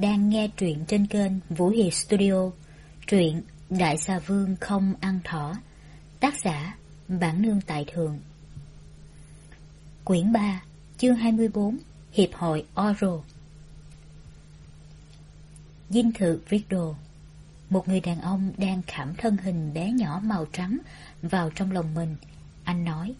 đang nghe truyện trên kênh Vũ Hiệp Studio. Truyện Đại Xà Vương không ăn thỏ. Tác giả Bản Nương Tại Thượng. Quyển 3, chương 24, Hiệp hội Oro. Dinh thự Riddle. Một người đàn ông đang khảm thân hình bé nhỏ màu trắng vào trong lòng mình. Anh nói: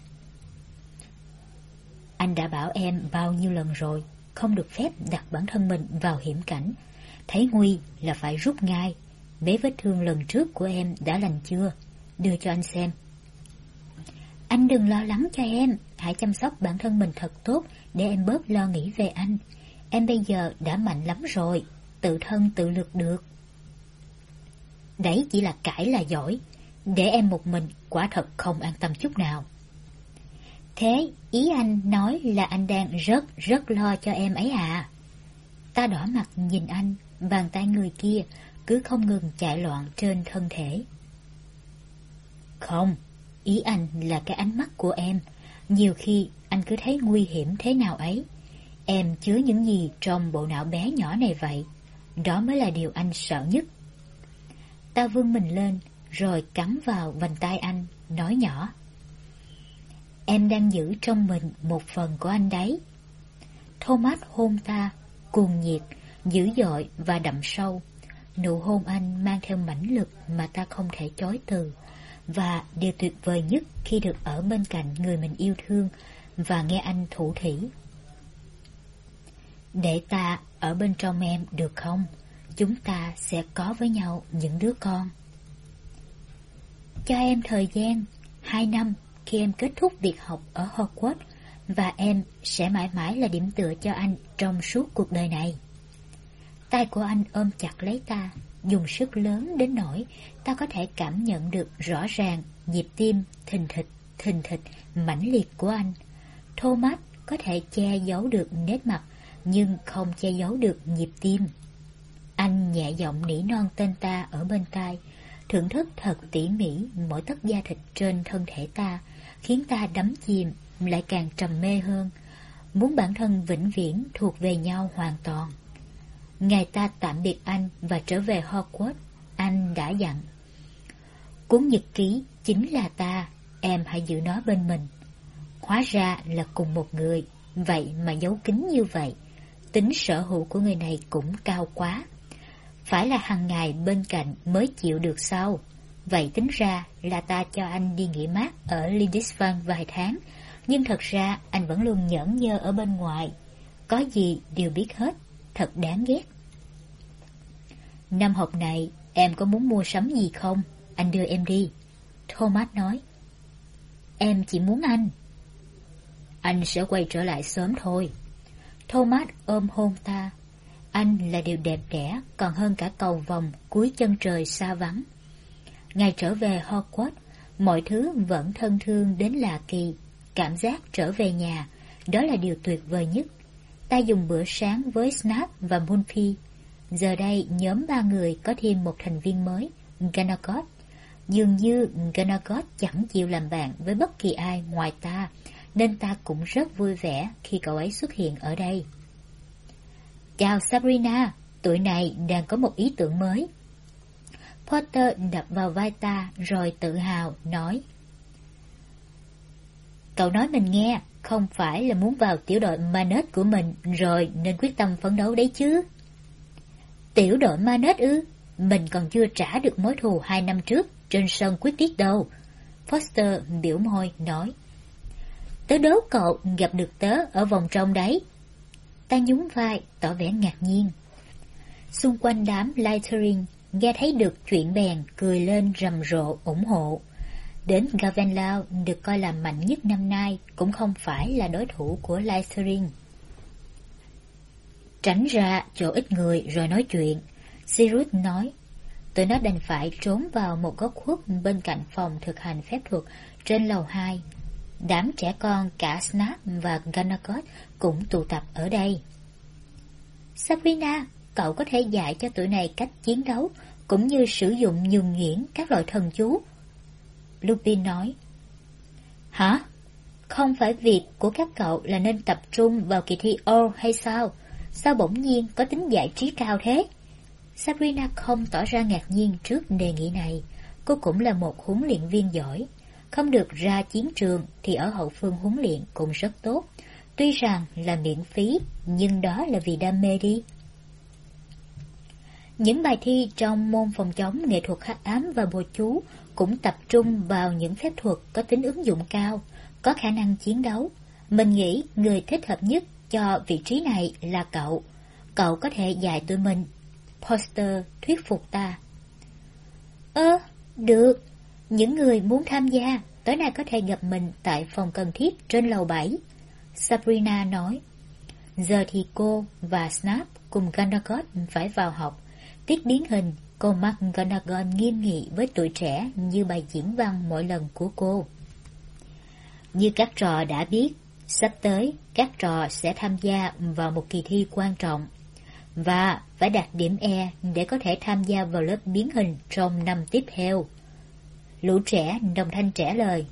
anh đã bảo em bao nhiêu lần rồi, không được phép đặt bản thân mình vào hiểm cảnh. Thấy nguy là phải rút ngay. Mấy vết thương lần trước của em đã lành chưa? Đưa cho anh xem. Anh đừng lo lắng cho em. Hãy chăm sóc bản thân mình thật tốt để em bớt lo nghĩ về anh. Em bây giờ đã mạnh lắm rồi, tự thân tự lực được. Đấy chỉ là cãi là giỏi. Để em một mình quả thật không an tâm chút nào. Thế ý anh nói là anh đang rất lo cho em ấy à? Ta đỏ mặt nhìn anh, bàn tay người kia cứ không ngừng chạy loạn trên thân thể. Không, ý anh là cái ánh mắt của em. Nhiều khi anh cứ thấy nguy hiểm thế nào ấy. Em chứa những gì trong bộ não bé nhỏ này vậy? Đó mới là điều anh sợ nhất. Ta vươn mình lên, rồi cắm vào vành tay anh, nói nhỏ: em đang giữ trong mình một phần của anh đấy. Thomas hôn ta, cuồng nhiệt, dữ dội và đậm sâu. Nụ hôn anh mang theo mãnh lực mà ta không thể chối từ. Và điều tuyệt vời nhất khi được ở bên cạnh người mình yêu thương và nghe anh thủ thỉ: để ta ở bên trong em được không? Chúng ta sẽ có với nhau những đứa con. Cho em thời gian 2 năm khi em kết thúc việc học ở Hogwarts, và em sẽ mãi mãi là điểm tựa cho anh trong suốt cuộc đời này. Tay của anh ôm chặt lấy ta, dùng sức lớn đến nỗi ta có thể cảm nhận được rõ ràng nhịp tim thình thịch mãnh liệt của anh. Thomas có thể che giấu được nét mặt, nhưng không che giấu được nhịp tim. Anh nhẹ giọng nỉ non tên ta ở bên tai, thưởng thức thật tỉ mỉ mỗi tấc da thịt trên thân thể ta, khiến ta đắm chìm, lại càng trầm mê hơn, muốn bản thân vĩnh viễn thuộc về nhau hoàn toàn. Ngày ta tạm biệt anh và trở về Hogwarts, anh đã dặn: cuốn nhật ký chính là ta, em hãy giữ nó bên mình. Hóa ra là cùng một người, vậy mà giấu kín như vậy. Tính sở hữu của người này cũng cao quá. Phải là hàng ngày bên cạnh mới chịu được sao? Vậy tính ra là ta cho anh đi nghỉ mát ở Lindisfarne vài tháng, nhưng thật ra anh vẫn luôn nhởn nhơ ở bên ngoài. Có gì đều biết hết, thật đáng ghét. Năm học này em có muốn mua sắm gì không? Anh đưa em đi. Thomas nói. Em chỉ muốn anh. Anh sẽ quay trở lại sớm thôi. Thomas ôm hôn ta. Anh là điều đẹp đẽ còn hơn cả cầu vồng cuối chân trời xa vắng. Ngày trở về Hogwarts, mọi thứ vẫn thân thương đến lạ kỳ. Cảm giác trở về nhà, đó là điều tuyệt vời nhất. Ta dùng bữa sáng với Snape và Malfoy. Giờ đây nhóm 3 người có thêm một thành viên mới, McGonagall. Dường như McGonagall chẳng chịu làm bạn với bất kỳ ai ngoài ta, nên ta cũng rất vui vẻ khi cậu ấy xuất hiện ở đây. Chào Sabrina, tuổi này đang có một ý tưởng mới. Potter đập vào vai ta rồi tự hào nói: cậu nói mình nghe, không phải là muốn vào tiểu đội Manet của mình rồi nên quyết tâm phấn đấu đấy chứ? Tiểu đội Manet ư? Mình còn chưa trả được mối thù 2 năm trước trên sân quyết tiết đâu. Foster biểu môi nói: tớ đố cậu gặp được tớ ở vòng trong đấy. Ta nhún vai tỏ vẻ ngạc nhiên. Xung quanh đám Slytherin nghe thấy được chuyện bèn cười lên rầm rộ ủng hộ. Đến Ravenclaw được coi là mạnh nhất năm nay cũng không phải là đối thủ của Slytherin. Tránh ra chỗ ít người rồi nói chuyện, Sirius nói. Tụi nó đành phải trốn vào một góc khuất bên cạnh phòng thực hành phép thuật trên lầu 2. Đám trẻ con cả Snape và McGonagall cũng tụ tập ở đây. Sabrina, cậu có thể dạy cho tụi này cách chiến đấu cũng như sử dụng nhuần nhuyễn các loại thần chú. Lupin nói. Hả? Không phải việc của các cậu là nên tập trung vào kỳ thi All hay sao? Sao bỗng nhiên có tính giải trí cao thế? Sabrina không tỏ ra ngạc nhiên trước đề nghị này. Cô cũng là một huấn luyện viên giỏi. Không được ra chiến trường thì ở hậu phương huấn luyện cũng rất tốt. Tuy rằng là miễn phí, nhưng đó là vì đam mê đi. Những bài thi trong môn phòng chống nghệ thuật hắc ám và bùa chú cũng tập trung vào những phép thuật có tính ứng dụng cao, có khả năng chiến đấu. Mình nghĩ người thích hợp nhất cho vị trí này là cậu. Cậu có thể dạy tụi mình. Poster thuyết phục ta. Được. Những người muốn tham gia, tối nay có thể gặp mình tại phòng cần thiết trên lầu 7. Sabrina nói. Giờ thì cô và Snap cùng Ganagot phải vào học. Tiết biến hình, cô McGonagall nghiêm nghị với tuổi trẻ như bài diễn văn mỗi lần của cô. Như các trò đã biết, sắp tới các trò sẽ tham gia vào một kỳ thi quan trọng và phải đạt điểm E để có thể tham gia vào lớp biến hình trong năm tiếp theo. Lũ trẻ đồng thanh trả lời.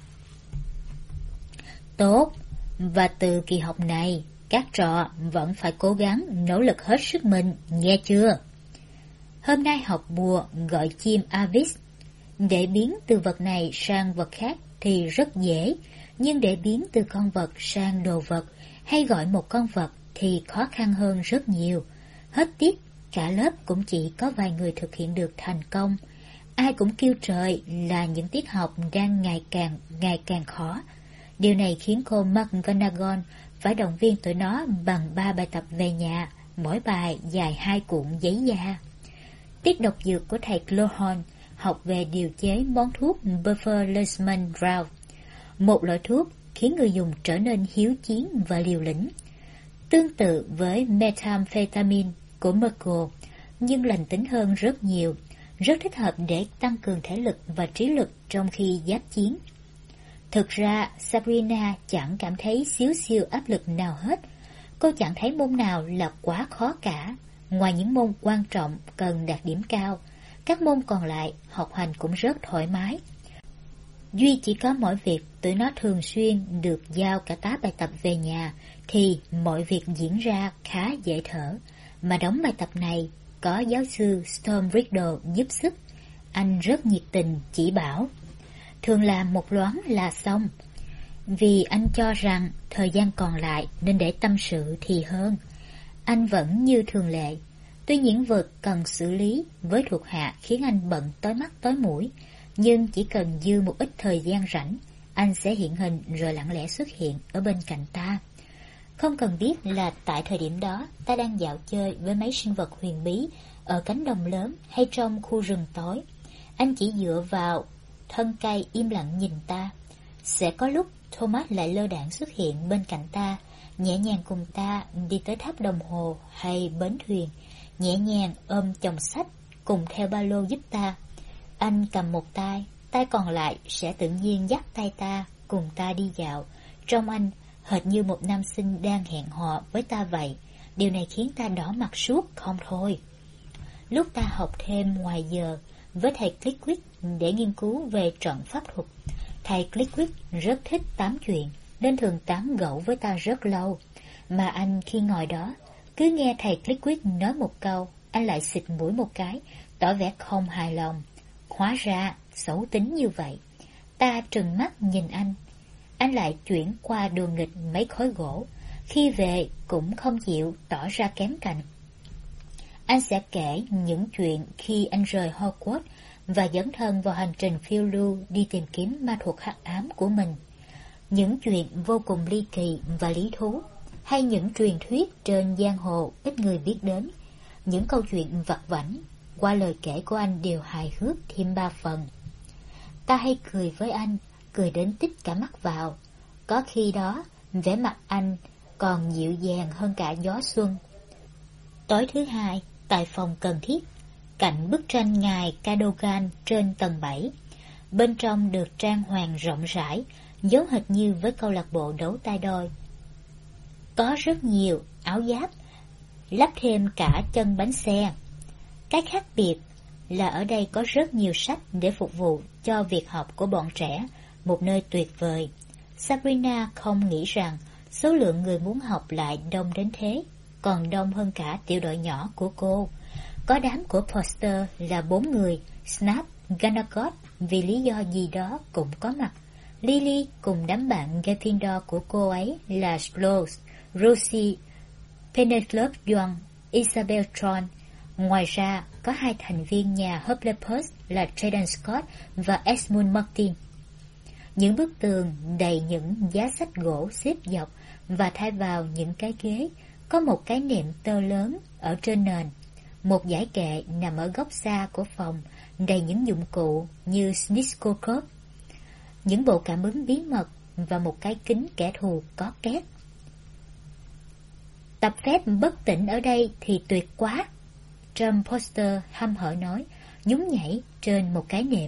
Tốt, và từ kỳ học này, các trò vẫn phải cố gắng nỗ lực hết sức mình, nghe chưa? Hôm nay học bùa gọi chim Avis. Để biến từ vật này sang vật khác thì rất dễ, nhưng để biến từ con vật sang đồ vật hay gọi một con vật thì khó khăn hơn rất nhiều. Hết tiết, cả lớp cũng chỉ có vài người thực hiện được thành công. Ai cũng kêu trời là những tiết học đang ngày càng khó. Điều này khiến cô McGonagall phải động viên tụi nó bằng 3 bài tập về nhà, mỗi bài dài 2 cuộn giấy da. Tiết độc dược của thầy Clohorn học về điều chế món thuốc Buffer-Lessman Drought, một loại thuốc khiến người dùng trở nên hiếu chiến và liều lĩnh. Tương tự với methamphetamine của Merkel, nhưng lành tính hơn rất nhiều, rất thích hợp để tăng cường thể lực và trí lực trong khi giáp chiến. Thực ra, Sabrina chẳng cảm thấy xíu xiu áp lực nào hết. Cô chẳng thấy môn nào là quá khó cả. Ngoài những môn quan trọng cần đạt điểm cao, các môn còn lại học hành cũng rất thoải mái. Duy chỉ có mỗi việc tụi nó thường xuyên được giao cả 8 bài tập về nhà thì mọi việc diễn ra khá dễ thở. Mà đóng bài tập này có giáo sư Storm Riddle giúp sức. Anh rất nhiệt tình chỉ bảo. Thường làm một loáng là xong. Vì anh cho rằng thời gian còn lại nên để tâm sự thì hơn. Anh vẫn như thường lệ. Tuy những việc cần xử lý với thuộc hạ khiến anh bận tối mắt tối mũi, nhưng chỉ cần dư một ít thời gian rảnh, anh sẽ hiện hình rồi lặng lẽ xuất hiện ở bên cạnh ta. Không cần biết là tại thời điểm đó ta đang dạo chơi với mấy sinh vật huyền bí ở cánh đồng lớn hay trong khu rừng tối. Anh chỉ dựa vào thân cây im lặng nhìn ta. Sẽ có lúc Thomas lại lơ đãng xuất hiện bên cạnh ta, nhẹ nhàng cùng ta đi tới tháp đồng hồ hay bến thuyền, nhẹ nhàng ôm chồng sách cùng theo ba lô giúp ta. Anh cầm một tay, tay còn lại sẽ tự nhiên dắt tay ta cùng ta đi dạo. Trông anh hệt như một nam sinh đang hẹn hò với ta vậy. Điều này khiến ta đỏ mặt suốt không thôi. Lúc ta học thêm ngoài giờ với thầy Clickwick để nghiên cứu về trận pháp thuật, thầy Clickwick rất thích tám chuyện nên thường tán gẫu với ta rất lâu. Mà anh khi ngồi đó cứ nghe thầy Clickwick nói một câu, anh lại xịt mũi một cái, tỏ vẻ không hài lòng. Hóa ra xấu tính như vậy. Ta trừng mắt nhìn anh lại chuyển qua đùa nghịch mấy khối gỗ. Khi về cũng không chịu tỏ ra kém cạnh. Anh sẽ kể những chuyện khi anh rời Hogwarts và dấn thân vào hành trình phiêu lưu đi tìm kiếm ma thuật hắc ám của mình. Những chuyện vô cùng ly kỳ và lý thú, hay những truyền thuyết trên giang hồ ít người biết đến. Những câu chuyện vặt vãnh, qua lời kể của anh đều hài hước thêm 3 phần. Ta hay cười với anh, cười đến tít cả mắt vào. Có khi đó, vẻ mặt anh còn dịu dàng hơn cả gió xuân. Tối thứ hai, tại phòng cần thiết, cạnh bức tranh ngài Cadogan trên tầng 7. Bên trong được trang hoàng rộng rãi, giống hệt như với câu lạc bộ đấu tay đôi. Có rất nhiều áo giáp, lắp thêm cả chân bánh xe. Cái khác biệt là ở đây có rất nhiều sách để phục vụ cho việc học của bọn trẻ, một nơi tuyệt vời. Sabrina không nghĩ rằng số lượng người muốn học lại đông đến thế. còn đông hơn cả tiểu đội nhỏ của cô. Có đám của Foster là 4 người, Snap, Gunnagot vì lý do gì đó cũng có mặt. Lily cùng đám bạn Gryffindor của cô ấy là Sloth, Rosie, Penelope Young, Isabel Tron. Ngoài ra, có 2 thành viên nhà Hufflepuff là Jaden Scott và Esmond Martin. Những bức tường đầy những giá sách gỗ xếp dọc và thay vào những cái ghế, có một cái nệm tơ lớn ở trên nền. Một dãy kệ nằm ở góc xa của phòng, đầy những dụng cụ như Sniscoscope, những bộ cảm ứng bí mật và một cái kính kẻ thù có két. Tập phép bất tỉnh ở đây thì tuyệt quá, Trump Foster hăm hở nói, nhún nhảy trên một cái nệm.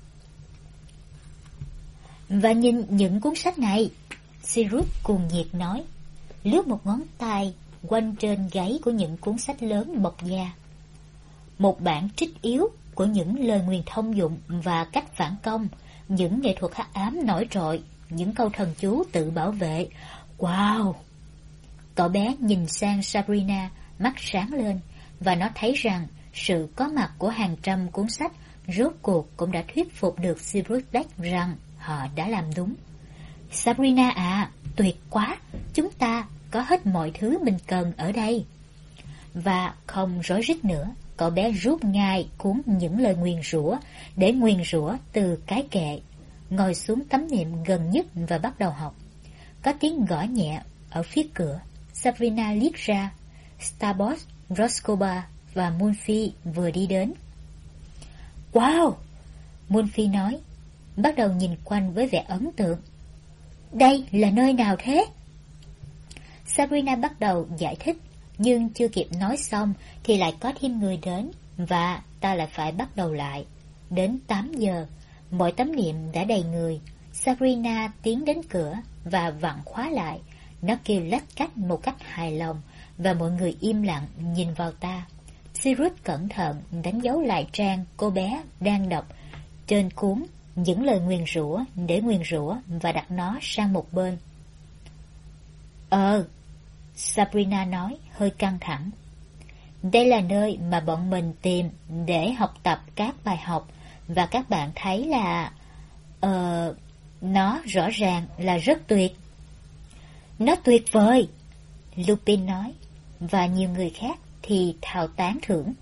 Và nhìn những cuốn sách này, Sirius cuồng nhiệt nói, lướt một ngón tay quanh trên gáy của những cuốn sách lớn bọc da. Một bản trích yếu của những lời nguyền thông dụng và cách phản công, những nghệ thuật hắc ám nổi trội, những câu thần chú tự bảo vệ. Wow! Cậu bé nhìn sang Sabrina, mắt sáng lên, và nó thấy rằng sự có mặt của hàng trăm cuốn sách rốt cuộc cũng đã thuyết phục được Sirius Black rằng họ đã làm đúng. Sabrina à, tuyệt quá, chúng ta có hết mọi thứ mình cần ở đây. Và không rối rít nữa, cậu bé rút ngay cuốn những lời nguyền rủa để nguyền rủa từ cái kệ, ngồi xuống tấm nệm gần nhất và bắt đầu học. Có tiếng gõ nhẹ ở phía cửa. Sabrina liếc ra. Starbucks, Roscoba và Munphy vừa đi đến. Wow! Munphy nói, bắt đầu nhìn quanh với vẻ ấn tượng. Đây là nơi nào thế? Sabrina bắt đầu giải thích, nhưng chưa kịp nói xong thì lại có thêm người đến, và ta lại phải bắt đầu lại. Đến 8 giờ, mọi tấm niệm đã đầy người. Sabrina tiến đến cửa và vặn khóa lại. Nó kêu lách cách một cách hài lòng, và mọi người im lặng nhìn vào ta. Sirius cẩn thận đánh dấu lại trang cô bé đang đọc trên cuốn những lời nguyền rủa để nguyền rủa và đặt nó sang một bên. Sabrina nói hơi căng thẳng. Đây là nơi mà bọn mình tìm để học tập các bài học, và các bạn thấy là... nó rõ ràng là rất tuyệt. Nó tuyệt vời, Lupin nói, và nhiều người khác thì thào tán thưởng.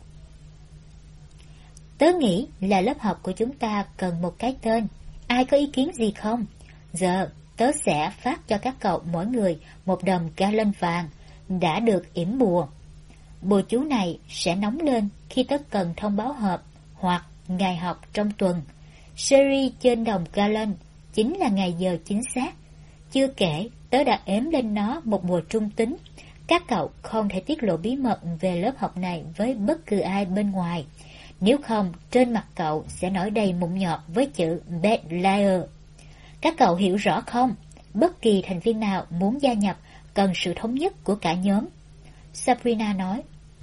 Tớ nghĩ là lớp học của chúng ta cần một cái tên. Ai có ý kiến gì không? Giờ tớ sẽ phát cho các cậu mỗi người một đầm gallon vàng đã được yểm bùa. Bùa chú này sẽ nóng lên khi tớ cần thông báo họp hoặc ngày học trong tuần. Series trên đồng gallon chính là ngày giờ chính xác. Chưa kể, tớ đã ếm lên nó một bùa trung tính. Các cậu không thể tiết lộ bí mật về lớp học này với bất cứ ai bên ngoài. Nếu không, trên mặt cậu sẽ nổi đầy mụn nhọt với chữ Bad Liar. Các cậu hiểu rõ không? Bất kỳ thành viên nào muốn gia nhập cần sự thống nhất của cả nhóm. Sabrina nói.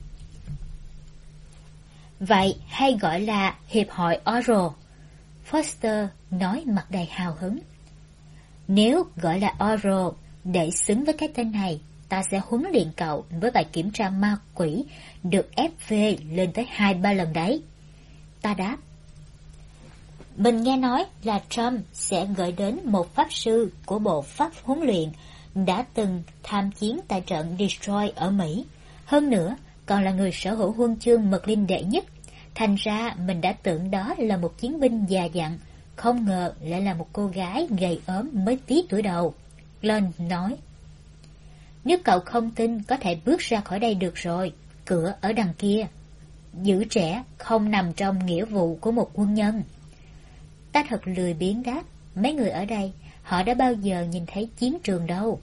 Vậy hay gọi là Hiệp hội Oral. Foster nói mặt đầy hào hứng. Nếu gọi là Oral để xứng với cái tên này, ta sẽ huấn luyện cậu với bài kiểm tra ma quỷ được FV lên tới 2-3 lần đấy. Ta đáp. Mình nghe nói là Trump sẽ gửi đến một pháp sư của bộ pháp huấn luyện đã từng tham chiến tại trận Destroy ở Mỹ. Hơn nữa, còn là người sở hữu huân chương Merlin đệ nhất. Thành ra mình đã tưởng đó là một chiến binh già dặn, không ngờ lại là một cô gái gầy ốm mới tí tuổi đầu. Glenn nói. Nếu cậu không tin, có thể bước ra khỏi đây được rồi, cửa ở đằng kia. Giữ trẻ không nằm trong nghĩa vụ của một quân nhân. Ta thật lười biếng đáp, mấy người ở đây, họ đã bao giờ nhìn thấy chiến trường đâu.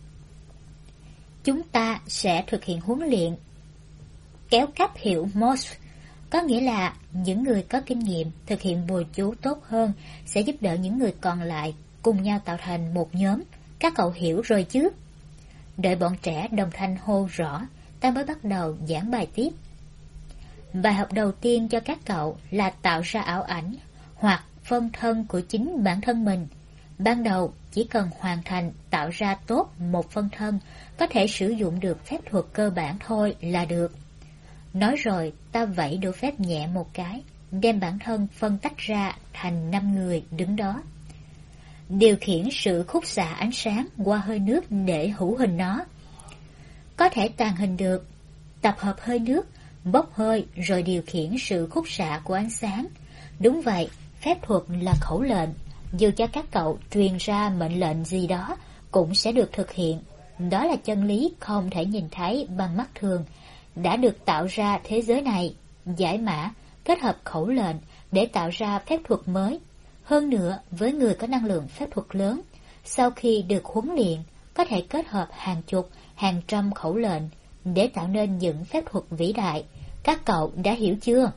Chúng ta sẽ thực hiện huấn luyện kéo cáp hiệu Morse, có nghĩa là những người có kinh nghiệm thực hiện bùa chú tốt hơn sẽ giúp đỡ những người còn lại cùng nhau tạo thành một nhóm. Các cậu hiểu rồi chứ? Đợi bọn trẻ đồng thanh hô rõ, ta mới bắt đầu giảng bài tiếp. Bài học đầu tiên cho các cậu là tạo ra ảo ảnh hoặc phân thân của chính bản thân mình. Ban đầu chỉ cần hoàn thành tạo ra tốt một phân thân, có thể sử dụng được phép thuật cơ bản thôi là được. Nói rồi ta vẫy đũa phép nhẹ một cái, đem bản thân phân tách ra thành 5 người đứng đó. Điều khiển sự khúc xạ ánh sáng qua hơi nước để hữu hình nó. Có thể tàng hình được, tập hợp hơi nước, bốc hơi rồi điều khiển sự khúc xạ của ánh sáng. Đúng vậy, phép thuật là khẩu lệnh, dù cho các cậu truyền ra mệnh lệnh gì đó cũng sẽ được thực hiện. Đó là chân lý không thể nhìn thấy bằng mắt thường, đã được tạo ra thế giới này, giải mã, kết hợp khẩu lệnh để tạo ra phép thuật mới. Hơn nữa, với người có năng lượng phép thuật lớn, sau khi được huấn luyện, có thể kết hợp hàng chục, hàng trăm khẩu lệnh để tạo nên những phép thuật vĩ đại. Các cậu đã hiểu chưa?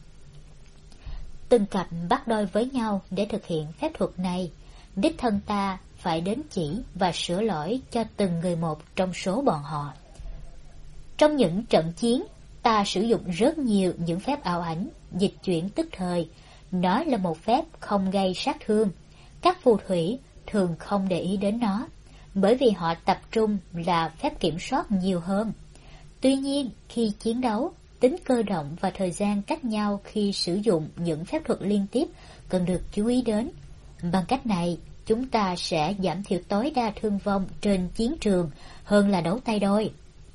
Từng cặp bắt đôi với nhau để thực hiện phép thuật này. Đích thân ta phải đến chỉ và sửa lỗi cho từng người một trong số bọn họ. Trong những trận chiến, ta sử dụng rất nhiều những phép ảo ảnh, dịch chuyển tức thời. Nó là một phép không gây sát thương. Các phù thủy thường không để ý đến nó, bởi vì họ tập trung là phép kiểm soát nhiều hơn. Tuy nhiên, khi chiến đấu, tính cơ động và thời gian cách nhau khi sử dụng những phép thuật liên tiếp cần được chú ý đến. Bằng cách này, chúng ta sẽ giảm thiểu tối đa thương vong trên chiến trường hơn là đấu tay đôi.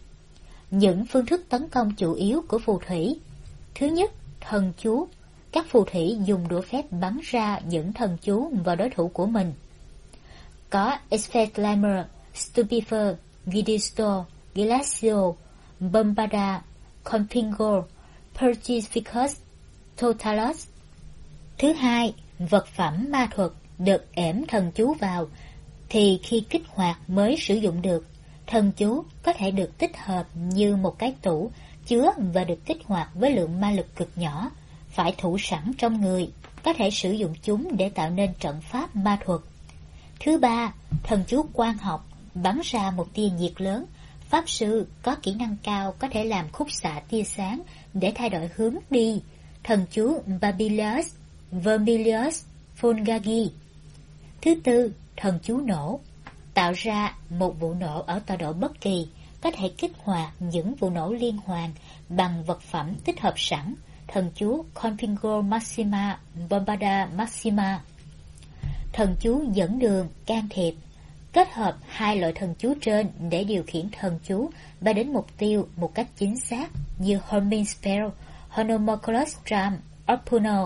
Những phương thức tấn công chủ yếu của phù thủy. Thứ nhất, thần chú. Các phù thủy dùng đũa phép bắn ra những thần chú vào đối thủ của mình. Có Expelliarmus, Stupefer, Giudisto, Glacio, Bombarda, Confingor, Purgificus, Totalus. Thứ hai, vật phẩm ma thuật được ẻm thần chú vào thì khi kích hoạt mới sử dụng được. Thần chú có thể được tích hợp như một cái tủ chứa và được kích hoạt với lượng ma lực cực nhỏ, phải thủ sẵn trong người, có thể sử dụng chúng để tạo nên trận pháp ma thuật. Thứ ba, thần chú quang học bắn ra một tia nhiệt lớn. Pháp sư có kỹ năng cao có thể làm khúc xạ tia sáng để thay đổi hướng đi. Thần chú Babilius, Vermilius, Fulgagi. Thứ tư, thần chú nổ. Tạo ra một vụ nổ ở tọa độ bất kỳ, có thể kích hoạt những vụ nổ liên hoàn bằng vật phẩm tích hợp sẵn. Thần chú Confingor Maxima, Bombarda Maxima. Thần chú dẫn đường, can thiệp. Kết hợp hai loại thần chú trên để điều khiển thần chú và đến mục tiêu một cách chính xác như Homing Spell, Honomoculus Ram, Orpuno.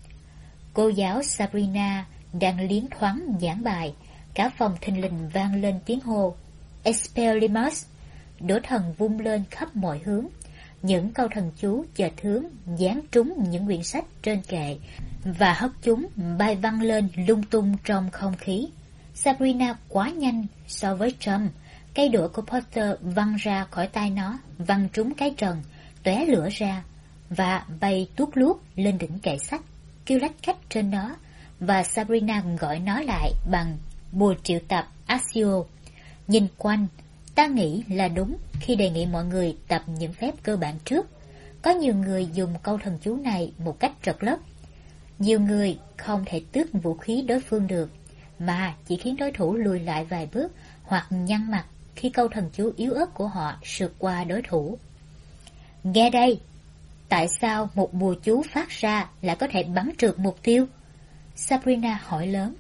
Cô giáo Sabrina đang liến thoáng giảng bài, cả phòng thình lình vang lên tiếng hô Expelliarmus. Đũa thần vung lên khắp mọi hướng. Những câu thần chú chợt hướng dán trúng những quyển sách trên kệ và hất chúng bay văng lên lung tung trong không khí. Sabrina quá nhanh so với Trump. Cây đũa của Potter văng ra khỏi tay nó, văng trúng cái trần, tóe lửa ra và bay tuốt luốt lên đỉnh kệ sách, kêu lách cách trên nó, và Sabrina gọi nó lại bằng bùa triệu tập Accio. Nhìn quanh, ta nghĩ là đúng khi đề nghị mọi người tập những phép cơ bản trước. Có nhiều người dùng câu thần chú này một cách trật lất. Nhiều người không thể tước vũ khí đối phương được, mà chỉ khiến đối thủ lùi lại vài bước hoặc nhăn mặt khi câu thần chú yếu ớt của họ sượt qua đối thủ. Nghe đây, tại sao một bùa chú phát ra lại có thể bắn trượt mục tiêu? Sabrina hỏi lớn.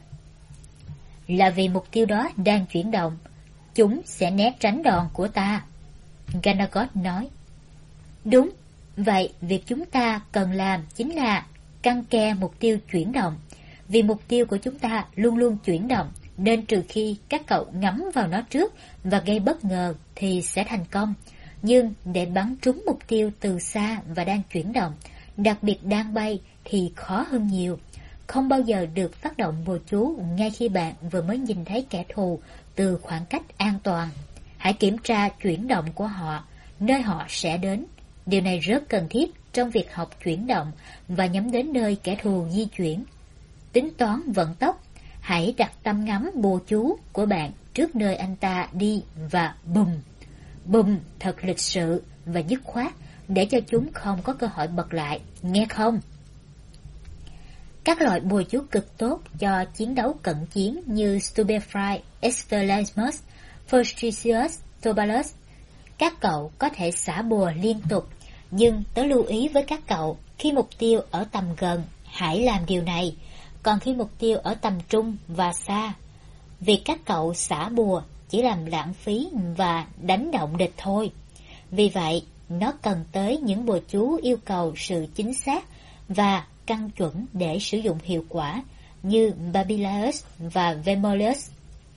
Là vì mục tiêu đó đang chuyển động, chúng sẽ né tránh đòn của ta. Ganagot nói. Đúng, vậy việc chúng ta cần làm chính là căn ke mục tiêu chuyển động. Vì mục tiêu của chúng ta luôn luôn chuyển động, nên trừ khi các cậu ngắm vào nó trước và gây bất ngờ thì sẽ thành công. Nhưng để bắn trúng mục tiêu từ xa và đang chuyển động, đặc biệt đang bay, thì khó hơn nhiều. Không bao giờ được phát động bùa chú ngay khi bạn vừa mới nhìn thấy kẻ thù từ khoảng cách an toàn. Hãy kiểm tra chuyển động của họ, nơi họ sẽ đến. Điều này rất cần thiết trong việc học chuyển động và nhắm đến nơi kẻ thù di chuyển. Tính toán vận tốc, hãy đặt tâm ngắm bùa chú của bạn trước nơi anh ta đi và bùm, bùm thật lịch sự và dứt khoát để cho chúng không có cơ hội bật lại, nghe không? Các loại bùa chú cực tốt cho chiến đấu cận chiến như Stubefry, Extremus, Fortricius, Tobalus. Các cậu có thể xả bùa liên tục, nhưng tớ lưu ý với các cậu, khi mục tiêu ở tầm gần, hãy làm điều này, còn khi mục tiêu ở tầm trung và xa, việc các cậu xả bùa chỉ làm lãng phí và đánh động địch thôi. Vì vậy, nó cần tới những bùa chú yêu cầu sự chính xác và căn chuẩn để sử dụng hiệu quả, như Babylius và Vermolius.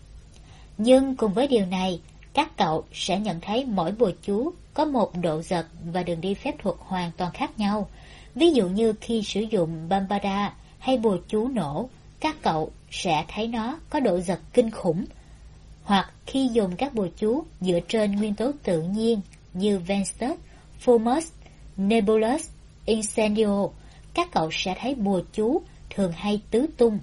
Nhưng cùng với điều này, các cậu sẽ nhận thấy mỗi bùa chú có một độ giật và đường đi phép thuật hoàn toàn khác nhau. Ví dụ như khi sử dụng Bambada hay bùa chú nổ, các cậu sẽ thấy nó có độ giật kinh khủng. Hoặc khi dùng các bùa chú dựa trên nguyên tố tự nhiên như Ventus, Fumus, Nebulus, Incendio, các cậu sẽ thấy bùa chú thường hay tứ tung.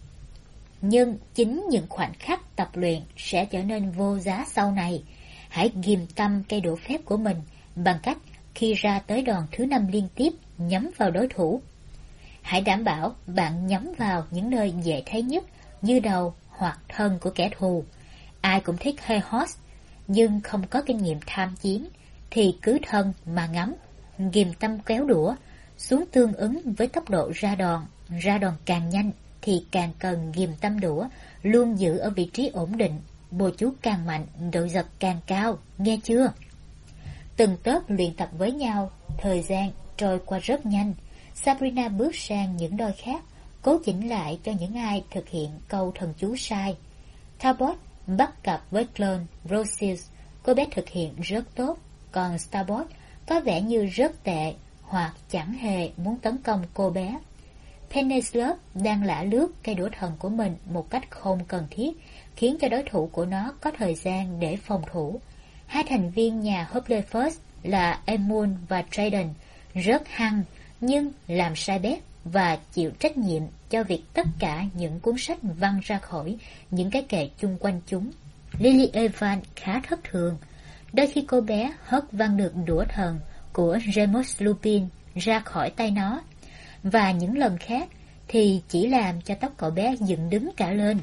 Nhưng chính những khoảnh khắc tập luyện sẽ trở nên vô giá sau này. Hãy ghim tâm cây đũa phép của mình bằng cách khi ra tới đòn thứ 5 liên tiếp nhắm vào đối thủ. Hãy đảm bảo bạn nhắm vào những nơi dễ thấy nhất như đầu hoặc thân của kẻ thù. Ai cũng thích Heros, nhưng không có kinh nghiệm tham chiến thì cứ thân mà ngắm, ghim tâm kéo đũa xuống tương ứng với tốc độ ra đòn càng nhanh thì càng cần ghim tâm đũa luôn giữ ở vị trí ổn định, bùa chú càng mạnh, độ giật càng cao, nghe chưa? Từng tớp luyện tập với nhau, thời gian trôi qua rất nhanh. Sabrina bước sang những đôi khác, cố chỉnh lại cho những ai thực hiện câu thần chú sai. Talbot bắt cặp với clone Rosius, cô bé thực hiện rất tốt, còn Starboard có vẻ như rất tệ hoặc chẳng hề muốn tấn công cô bé. Penelope đang lả lướt cây đũa thần của mình một cách không cần thiết, khiến cho đối thủ của nó có thời gian để phòng thủ. Hai thành viên nhà Hufflepuff là Emun và Trayden rất hăng, nhưng làm sai bét và chịu trách nhiệm cho việc tất cả những cuốn sách văng ra khỏi những cái kệ chung quanh chúng. Lily Evan khá thất thường. Đôi khi cô bé hất văng được đũa thần của Remus Lupin ra khỏi tay nó, và những lần khác thì chỉ làm cho tóc cậu bé dựng đứng cả lên.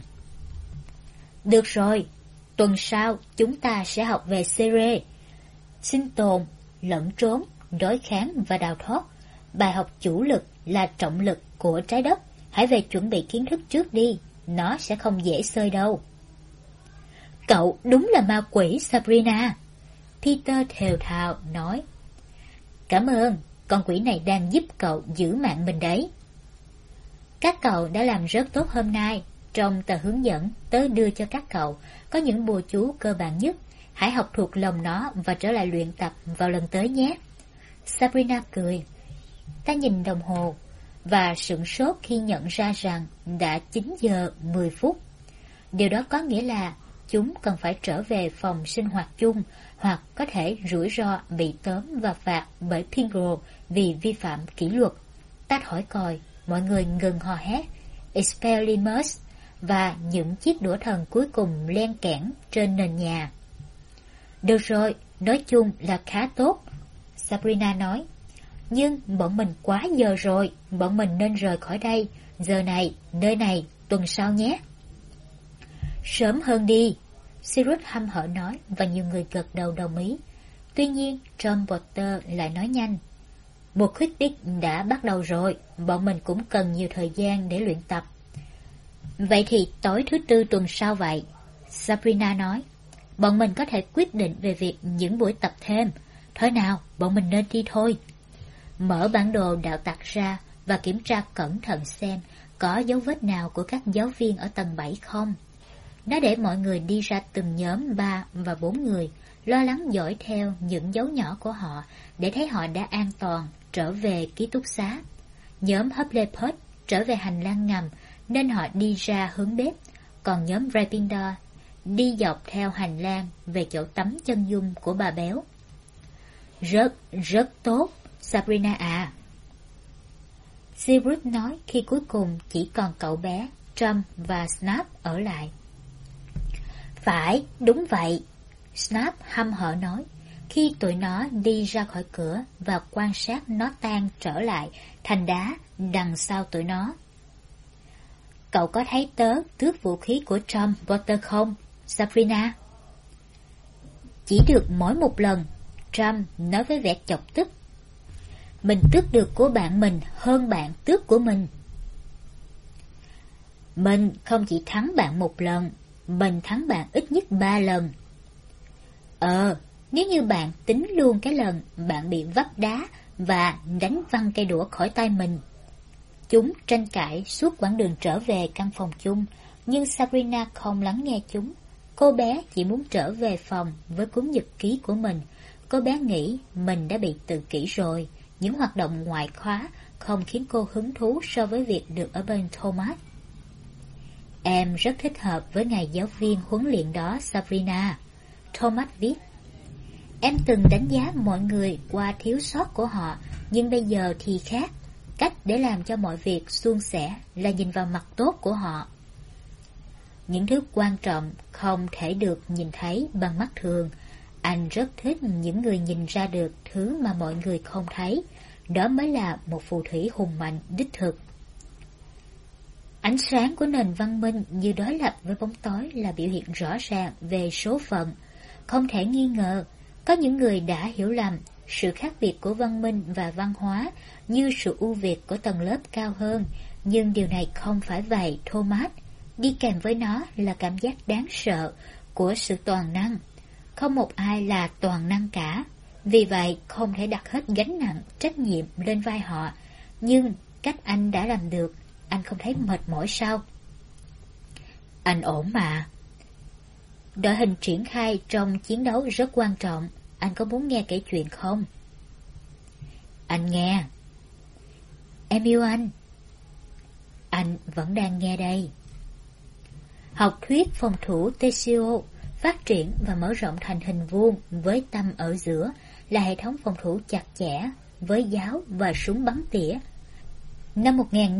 Được rồi, tuần sau chúng ta sẽ học về Sere, sinh tồn, lẫn trốn, đối kháng và đào thoát. Bài học chủ lực là trọng lực của trái đất. Hãy về chuẩn bị kiến thức trước đi, nó sẽ không dễ xơi đâu. Cậu đúng là ma quỷ, Sabrina, Peter thều thào nói. Cảm ơn, con quỷ này đang giúp cậu giữ mạng mình đấy. Các cậu đã làm rất tốt hôm nay. Trong tờ hướng dẫn tớ đưa cho các cậu có những bùa chú cơ bản nhất. Hãy học thuộc lòng nó và trở lại luyện tập vào lần tới nhé. Sabrina cười. Ta nhìn đồng hồ và sửng sốt khi nhận ra rằng đã 9 giờ 10 phút. Điều đó có nghĩa là chúng cần phải trở về phòng sinh hoạt chung, hoặc có thể rủi ro bị tóm và phạt bởi Pingree vì vi phạm kỷ luật. Tát hỏi còi, mọi người ngừng hò hét Expelliarmus và những chiếc đũa thần cuối cùng len kẽn trên nền nhà. Được rồi, nói chung là khá tốt, Sabrina nói. Nhưng bọn mình quá giờ rồi, bọn mình nên rời khỏi đây, giờ này, nơi này, tuần sau nhé. Sớm hơn đi, Sirius hăm hở nói, và nhiều người gật đầu đồng ý. Tuy nhiên, John Potter lại nói nhanh. Một quyết định đã bắt đầu rồi, bọn mình cũng cần nhiều thời gian để luyện tập. Vậy thì tối thứ Tư tuần sau vậy, Sabrina nói. Bọn mình có thể quyết định về việc những buổi tập thêm. Thôi nào, bọn mình nên đi thôi. Mở bản đồ đạo tặc ra và kiểm tra cẩn thận xem có dấu vết nào của các giáo viên ở tầng 7 không. Nó để mọi người đi ra từng nhóm 3 và 4 người, lo lắng dõi theo những dấu nhỏ của họ để thấy họ đã an toàn trở về ký túc xá. Nhóm Hufflepuff trở về hành lang ngầm nên họ đi ra hướng bếp, còn nhóm Gryffindor đi dọc theo hành lang về chỗ tắm chân dung của bà béo. Rất tốt, Sabrina à, Sirius nói khi cuối cùng chỉ còn cậu bé, Trump và Snap ở lại. Phải, đúng vậy, Snap hăm hở nói, khi tụi nó đi ra khỏi cửa và quan sát nó tan trở lại thành đá đằng sau tụi nó. Cậu có thấy tớ tước vũ khí của Tom Potter không, Sabrina? Chỉ được mỗi một lần, Tom nói với vẻ chọc tức. Mình tước được của bạn mình hơn bạn tước của mình. Mình không chỉ thắng bạn một lần, mình thắng bạn ít nhất 3 lần. Nếu như bạn tính luôn cái lần bạn bị vấp đá và đánh văng cây đũa khỏi tay mình. Chúng tranh cãi suốt quãng đường trở về căn phòng chung, nhưng Sabrina không lắng nghe chúng. Cô bé chỉ muốn trở về phòng với cuốn nhật ký của mình. Cô bé nghĩ mình đã bị tự kỷ rồi. Những hoạt động ngoại khóa không khiến cô hứng thú so với việc được ở bên Thomas. Em rất thích hợp với ngài giáo viên huấn luyện đó, Sabrina. Thomas viết. Em từng đánh giá mọi người qua thiếu sót của họ, nhưng bây giờ thì khác. Cách để làm cho mọi việc suôn sẻ là nhìn vào mặt tốt của họ. Những thứ quan trọng không thể được nhìn thấy bằng mắt thường. Anh rất thích những người nhìn ra được thứ mà mọi người không thấy. Đó mới là một phù thủy hùng mạnh đích thực. Ánh sáng của nền văn minh như đối lập với bóng tối là biểu hiện rõ ràng về số phận. Không thể nghi ngờ, có những người đã hiểu lầm sự khác biệt của văn minh và văn hóa như sự ưu việt của tầng lớp cao hơn. Nhưng điều này không phải vậy, Thomas. Đi kèm với nó là cảm giác đáng sợ của sự toàn năng. Không một ai là toàn năng cả. Vì vậy không thể đặt hết gánh nặng, trách nhiệm lên vai họ. Nhưng cách anh đã làm được, anh không thấy mệt mỏi sao? Anh ổn mà. Đội hình triển khai trong chiến đấu rất quan trọng. Anh có muốn nghe kể chuyện không? Anh nghe. Em yêu anh. Anh vẫn đang nghe đây. Học thuyết phòng thủ Tessio phát triển và mở rộng thành hình vuông với tâm ở giữa là hệ thống phòng thủ chặt chẽ với giáo và súng bắn tỉa. Năm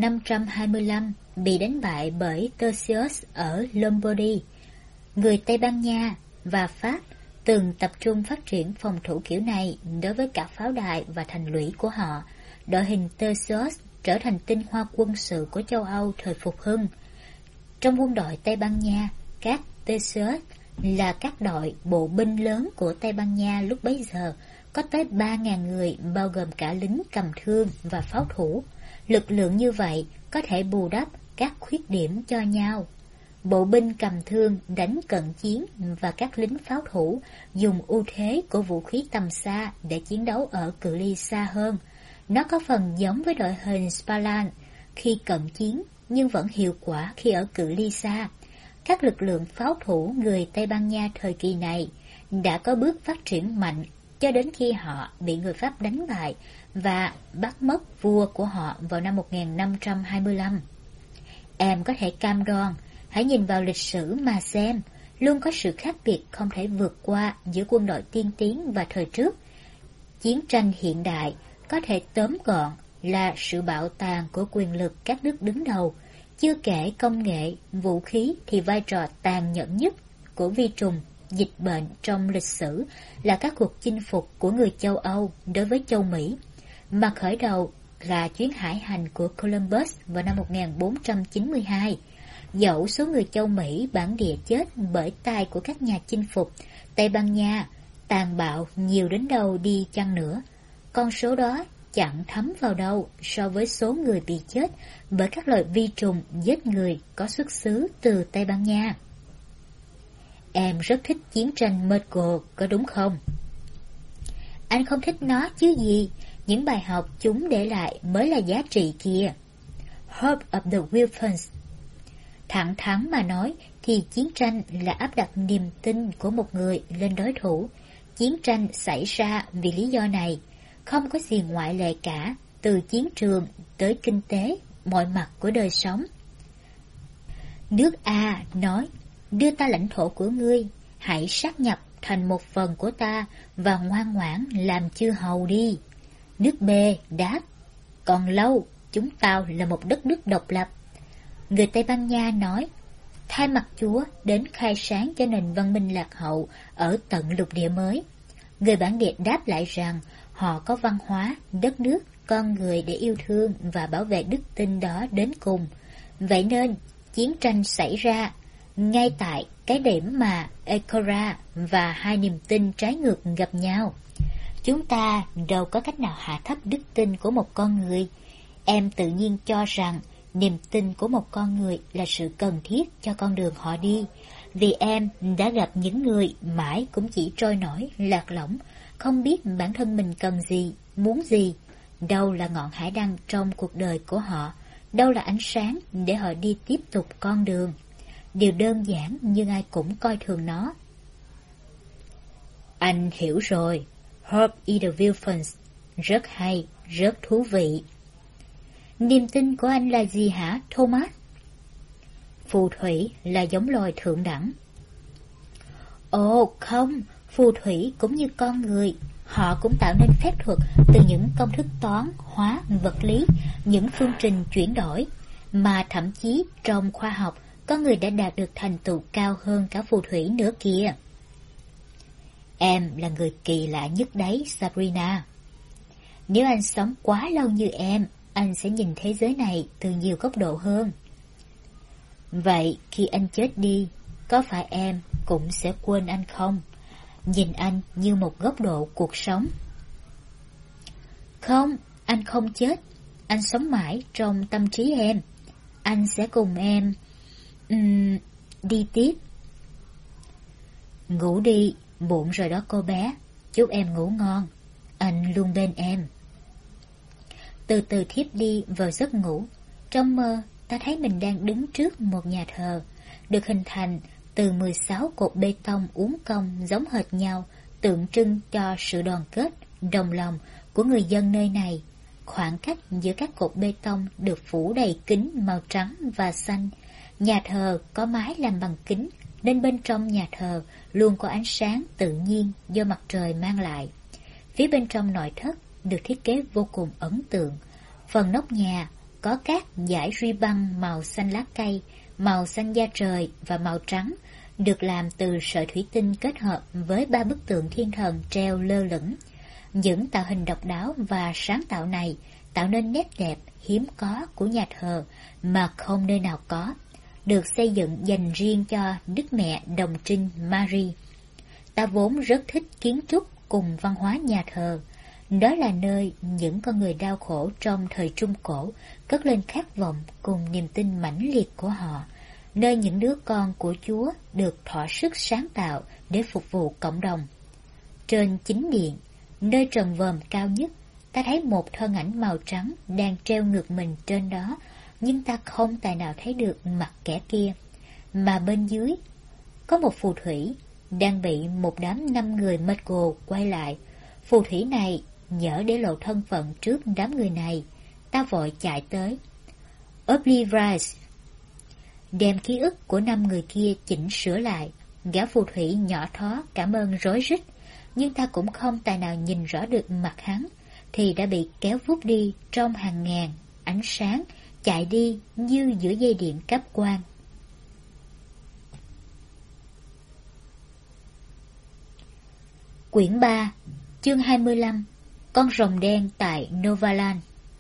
1525 bị đánh bại bởi Tertius ở Lombardy. Người Tây Ban Nha và Pháp từng tập trung phát triển phòng thủ kiểu này đối với cả pháo đài và thành lũy của họ. Đội hình Tertius trở thành tinh hoa quân sự của châu Âu thời phục hưng. Trong quân đội Tây Ban Nha, các Tertius là các đội bộ binh lớn của Tây Ban Nha lúc bấy giờ, có tới 3.000 người bao gồm cả lính cầm thương và pháo thủ. Lực lượng như vậy có thể bù đắp các khuyết điểm cho nhau. Bộ binh cầm thương đánh cận chiến và các lính pháo thủ dùng ưu thế của vũ khí tầm xa để chiến đấu ở cự ly xa hơn. Nó có phần giống với đội hình Spartan khi cận chiến nhưng vẫn hiệu quả khi ở cự ly xa. Các lực lượng pháo thủ người Tây Ban Nha thời kỳ này đã có bước phát triển mạnh cho đến khi họ bị người Pháp đánh bại và bắt mất vua của họ vào năm 1525. Em có thể cam đoan, hãy nhìn vào lịch sử mà xem, luôn có sự khác biệt không thể vượt qua giữa quân đội tiên tiến và thời trước. Chiến tranh hiện đại có thể tóm gọn là sự bạo tàn của quyền lực các nước đứng đầu. Chưa kể công nghệ, vũ khí thì vai trò tàn nhẫn nhất của vi trùng, dịch bệnh trong lịch sử là các cuộc chinh phục của người châu Âu đối với châu Mỹ, mà khởi đầu là chuyến hải hành của Columbus vào năm 1492. Dẫu số người châu Mỹ bản địa chết bởi tay của các nhà chinh phục Tây Ban Nha tàn bạo nhiều đến đâu đi chăng nữa, con số đó chẳng thấm vào đâu so với số người bị chết bởi các loại vi trùng giết người có xuất xứ từ Tây Ban Nha. Em rất thích chiến tranh Mongol, có đúng không? Anh không thích nó chứ gì, những bài học chúng để lại mới là giá trị kìa. Hope of the Weapons. Thẳng thắn mà nói thì chiến tranh là áp đặt niềm tin của một người lên đối thủ. Chiến tranh xảy ra vì lý do này, không có gì ngoại lệ cả, từ chiến trường tới kinh tế, mọi mặt của đời sống. Nước A nói, đưa ta lãnh thổ của ngươi, hãy sát nhập thành một phần của ta và ngoan ngoãn làm chư hầu đi. Nước B đáp, còn lâu, chúng tao là một đất nước độc lập. Người Tây Ban Nha nói, thay mặt Chúa đến khai sáng cho nền văn minh lạc hậu ở tận lục địa mới. Người bản địa đáp lại rằng họ có văn hóa, đất nước, con người để yêu thương và bảo vệ đức tin đó đến cùng. Vậy nên, chiến tranh xảy ra ngay tại cái điểm mà Ekora và hai niềm tin trái ngược gặp nhau. Chúng ta đâu có cách nào hạ thấp đức tin của một con người. Em tự nhiên cho rằng niềm tin của một con người là sự cần thiết cho con đường họ đi, vì em đã gặp những người mãi cũng chỉ trôi nổi, lạc lõng, không biết bản thân mình cần gì, muốn gì, đâu là ngọn hải đăng trong cuộc đời của họ, đâu là ánh sáng để họ đi tiếp tục con đường. Điều đơn giản nhưng ai cũng coi thường nó. Anh hiểu rồi. Herb Edelwilfens, rất hay, rất thú vị. Niềm tin của anh là gì hả, Thomas? Phù thủy là giống loài thượng đẳng. Ồ không, phù thủy cũng như con người, họ cũng tạo nên phép thuật từ những công thức toán, hóa, vật lý, những phương trình chuyển đổi, mà thậm chí trong khoa học có người đã đạt được thành tựu cao hơn cả phù thủy nữa kìa. Em là người kỳ lạ nhất đấy, Sabrina. Nếu anh sống quá lâu như em, anh sẽ nhìn thế giới này từ nhiều góc độ hơn. Vậy khi anh chết đi, có phải em cũng sẽ quên anh không? Nhìn anh như một góc độ cuộc sống. Không, anh không chết. Anh sống mãi trong tâm trí em. Anh sẽ cùng em đi tiếp. Ngủ đi, muộn rồi đó cô bé. Chúc em ngủ ngon. Anh luôn bên em. Từ từ thiếp đi vào giấc ngủ. Trong mơ, ta thấy mình đang đứng trước một nhà thờ, được hình thành từ 16 cột bê tông uốn cong giống hệt nhau, tượng trưng cho sự đoàn kết, đồng lòng của người dân nơi này. Khoảng cách giữa các cột bê tông được phủ đầy kính màu trắng và xanh. Nhà thờ có mái làm bằng kính, nên bên trong nhà thờ luôn có ánh sáng tự nhiên do mặt trời mang lại. Phía bên trong nội thất được thiết kế vô cùng ấn tượng. Phần nóc nhà có các dải ruy băng màu xanh lá cây, màu xanh da trời và màu trắng, được làm từ sợi thủy tinh kết hợp với 3 bức tượng thiên thần treo lơ lửng. Những tạo hình độc đáo và sáng tạo này tạo nên nét đẹp hiếm có của nhà thờ mà không nơi nào có, được xây dựng dành riêng cho Đức Mẹ Đồng Trinh Mary. Ta vốn rất thích kiến trúc cùng văn hóa nhà thờ. Đó là nơi những con người đau khổ trong thời Trung Cổ cất lên khát vọng cùng niềm tin mãnh liệt của họ, nơi những đứa con của Chúa được thỏa sức sáng tạo để phục vụ cộng đồng. Trên chính điện, nơi trần vòm cao nhất, ta thấy một thân ảnh màu trắng đang treo ngược mình trên đó, nhưng ta không tài nào thấy được mặt kẻ kia. Mà bên dưới, có một phù thủy đang bị một đám 5 người mệt gồ quay lại. Phù thủy này nhỡ để lộ thân phận trước đám người này. Ta vội chạy tới. Oblivious đem ký ức của 5 người kia chỉnh sửa lại. Gã phù thủy nhỏ thó cảm ơn rối rít, nhưng ta cũng không tài nào nhìn rõ được mặt hắn, thì đã bị kéo vút đi trong hàng ngàn ánh sáng chạy đi như giữa dây điện cáp quang. Quyển 3, chương 25. Con rồng đen tại Novaland.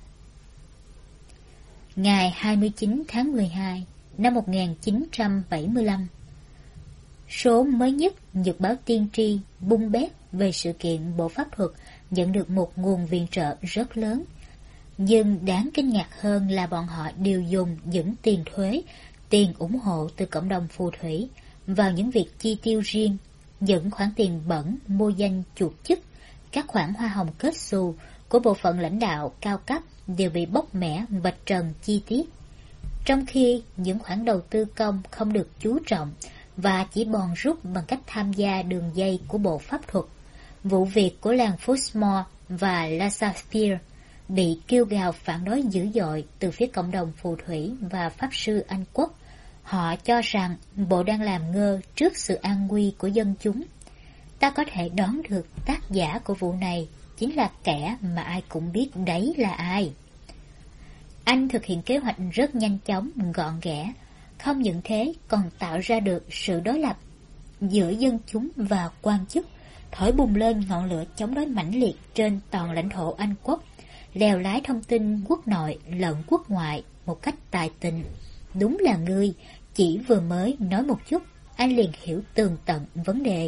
Ngày 29 tháng 12 năm 1975, số mới nhất Nhật báo Tiên tri bung bét về sự kiện Bộ Pháp thuật nhận được một nguồn viện trợ rất lớn. Nhưng đáng kinh ngạc hơn là bọn họ đều dùng những tiền thuế, tiền ủng hộ từ cộng đồng phù thủy vào những việc chi tiêu riêng, những khoản tiền bẩn mua danh chuộc chức. Các khoản hoa hồng kết xù của bộ phận lãnh đạo cao cấp đều bị bóc mẽ vạch trần chi tiết, trong khi những khoản đầu tư công không được chú trọng và chỉ bòn rút bằng cách tham gia đường dây của Bộ Pháp thuật. Vụ việc của làng Fuxmore và La Saphire bị kêu gào phản đối dữ dội từ phía cộng đồng phù thủy và pháp sư Anh quốc. Họ cho rằng Bộ đang làm ngơ trước sự an nguy của dân chúng. Ta có thể đoán được tác giả của vụ này chính là kẻ mà ai cũng biết đấy là ai. Anh thực hiện kế hoạch rất nhanh chóng, gọn ghẽ. Không những thế còn tạo ra được sự đối lập giữa dân chúng và quan chức, thổi bùng lên ngọn lửa chống đối mãnh liệt trên toàn lãnh thổ Anh quốc, lèo lái thông tin quốc nội lẫn quốc ngoại một cách tài tình. đúng là ngươi, chỉ vừa mới nói một chút, anh liền hiểu tường tận vấn đề.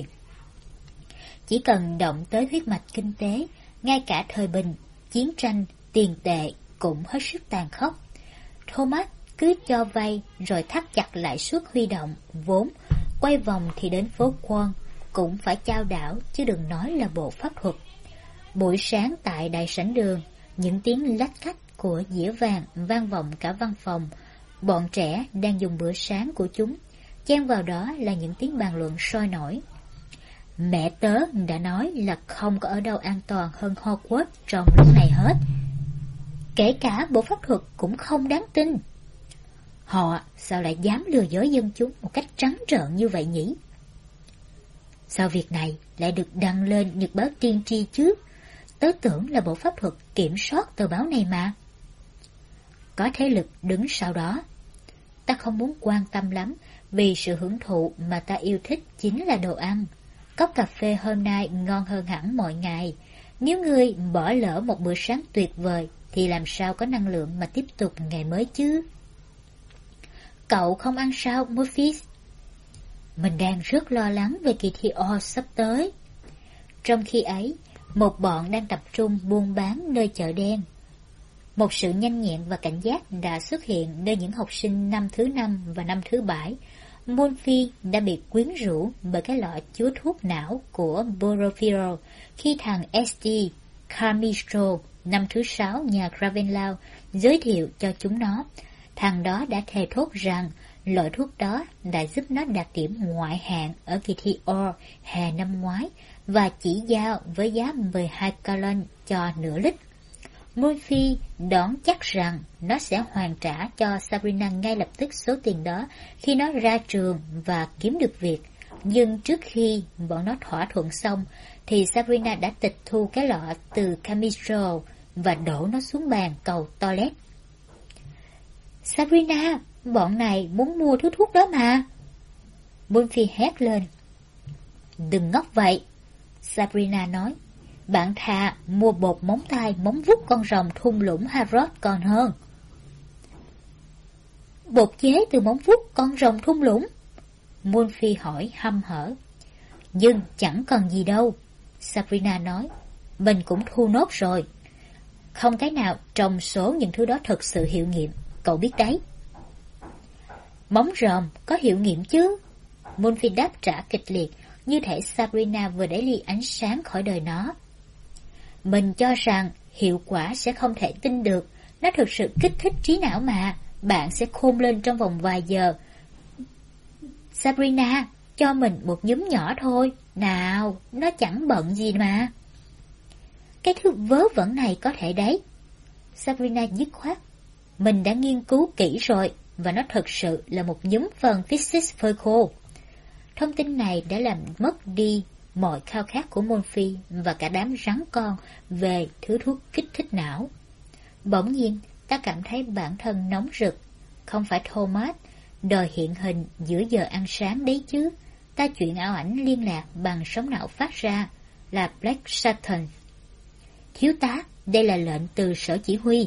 Chỉ cần động tới huyết mạch kinh tế, ngay cả thời bình, chiến tranh, tiền tệ cũng hết sức tàn khốc. Thomas cứ cho vay rồi thắt chặt lãi suất huy động, vốn, quay vòng thì đến phố Quân, cũng phải chao đảo chứ đừng nói là bộ pháp thuật. Buổi sáng tại đại sảnh đường, những tiếng lách cách của dĩa vàng vang vọng cả văn phòng. Bọn trẻ đang dùng bữa sáng của chúng, chen vào đó là những tiếng bàn luận sôi nổi. Mẹ tớ đã nói là không có ở đâu an toàn hơn Hogwarts trong lúc này hết. Kể cả bộ pháp thuật cũng không đáng tin. Họ sao lại dám lừa dối dân chúng một cách trắng trợn như vậy nhỉ? Sao việc này lại được đăng lên nhật báo tiên tri chứ? Tớ tưởng là bộ pháp thuật kiểm soát tờ báo này mà. Có thế lực đứng sau đó. Ta không muốn quan tâm lắm, vì sự hưởng thụ mà ta yêu thích chính là đồ ăn. Cốc cà phê hôm nay ngon hơn hẳn mọi ngày. Nếu ngươi bỏ lỡ một bữa sáng tuyệt vời, thì làm sao có năng lượng mà tiếp tục ngày mới chứ? Cậu không ăn sao, Murphy? Mình đang rất lo lắng về kỳ thi O sắp tới. Trong khi ấy, một bọn đang tập trung buôn bán nơi chợ đen. Một sự nhanh nhẹn và cảnh giác đã xuất hiện nơi những học sinh năm thứ 5 và năm thứ 7. Murphy đã bị quyến rũ bởi cái lọ chứa thuốc não của Borofiro khi thằng S.D. Carmistro năm thứ 6 nhà Ravenlau giới thiệu cho chúng nó. Thằng đó đã thề thốt rằng loại thuốc đó đã giúp nó đạt điểm ngoại hạng ở kỳ thi O hè năm ngoái và chỉ giao với giá 12 calon cho nửa lít. Murphy đoán chắc rằng nó sẽ hoàn trả cho Sabrina ngay lập tức số tiền đó khi nó ra trường và kiếm được việc. Nhưng trước khi bọn nó thỏa thuận xong, thì Sabrina đã tịch thu cái lọ từ Camistro và đổ nó xuống bàn cầu toilet. Sabrina, bọn này muốn mua thứ thuốc đó mà. Murphy hét lên. Đừng ngốc vậy, Sabrina nói. Bạn thà mua bột móng tay móng vuốt con rồng thung lũng Harrod còn hơn. Bột chế từ móng vuốt con rồng thung lũng? Murphy hỏi hăm hở. Nhưng chẳng còn gì đâu, Sabrina nói. Mình cũng thu nốt rồi. Không cái nào trong số những thứ đó thực sự hiệu nghiệm, cậu biết đấy. Móng rồng có hiệu nghiệm chứ? Murphy đáp trả kịch liệt, như thể Sabrina vừa đẩy ly ánh sáng khỏi đời nó. Mình cho rằng hiệu quả sẽ không thể tin được. Nó thực sự kích thích trí não mà. Bạn sẽ khôn lên trong vòng vài giờ. Sabrina, cho mình một nhúm nhỏ thôi. Nào, nó chẳng bận gì mà. Cái thứ vớ vẩn này có thể đấy. Sabrina dứt khoát. Mình đã nghiên cứu kỹ rồi, và nó thực sự là một nhúm phần physics phơi khô. Thông tin này đã làm mất đi mọi khao khát của Murphy và cả đám rắn con về thứ thuốc kích thích não. Bỗng nhiên, ta cảm thấy bản thân nóng rực. Không phải Thomas đòi hiện hình giữa giờ ăn sáng đấy chứ. Ta chuyển ảo ảnh liên lạc bằng sóng não phát ra là Black Saturn. Thiếu tá, đây là lệnh từ sở chỉ huy.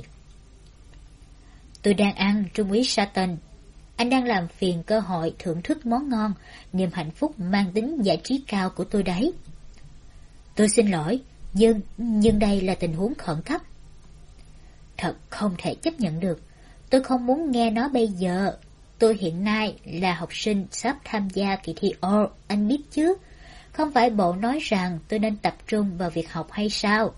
Tôi đang ăn, Trung úy Saturn. Anh đang làm phiền cơ hội thưởng thức món ngon, niềm hạnh phúc mang tính giải trí cao của tôi đấy. Tôi xin lỗi, nhưng đây là tình huống khẩn cấp. Thật không thể chấp nhận được. Tôi không muốn nghe nó bây giờ. Tôi hiện nay là học sinh sắp tham gia kỳ thi O, anh biết chứ? Không phải bộ nói rằng tôi nên tập trung vào việc học hay sao?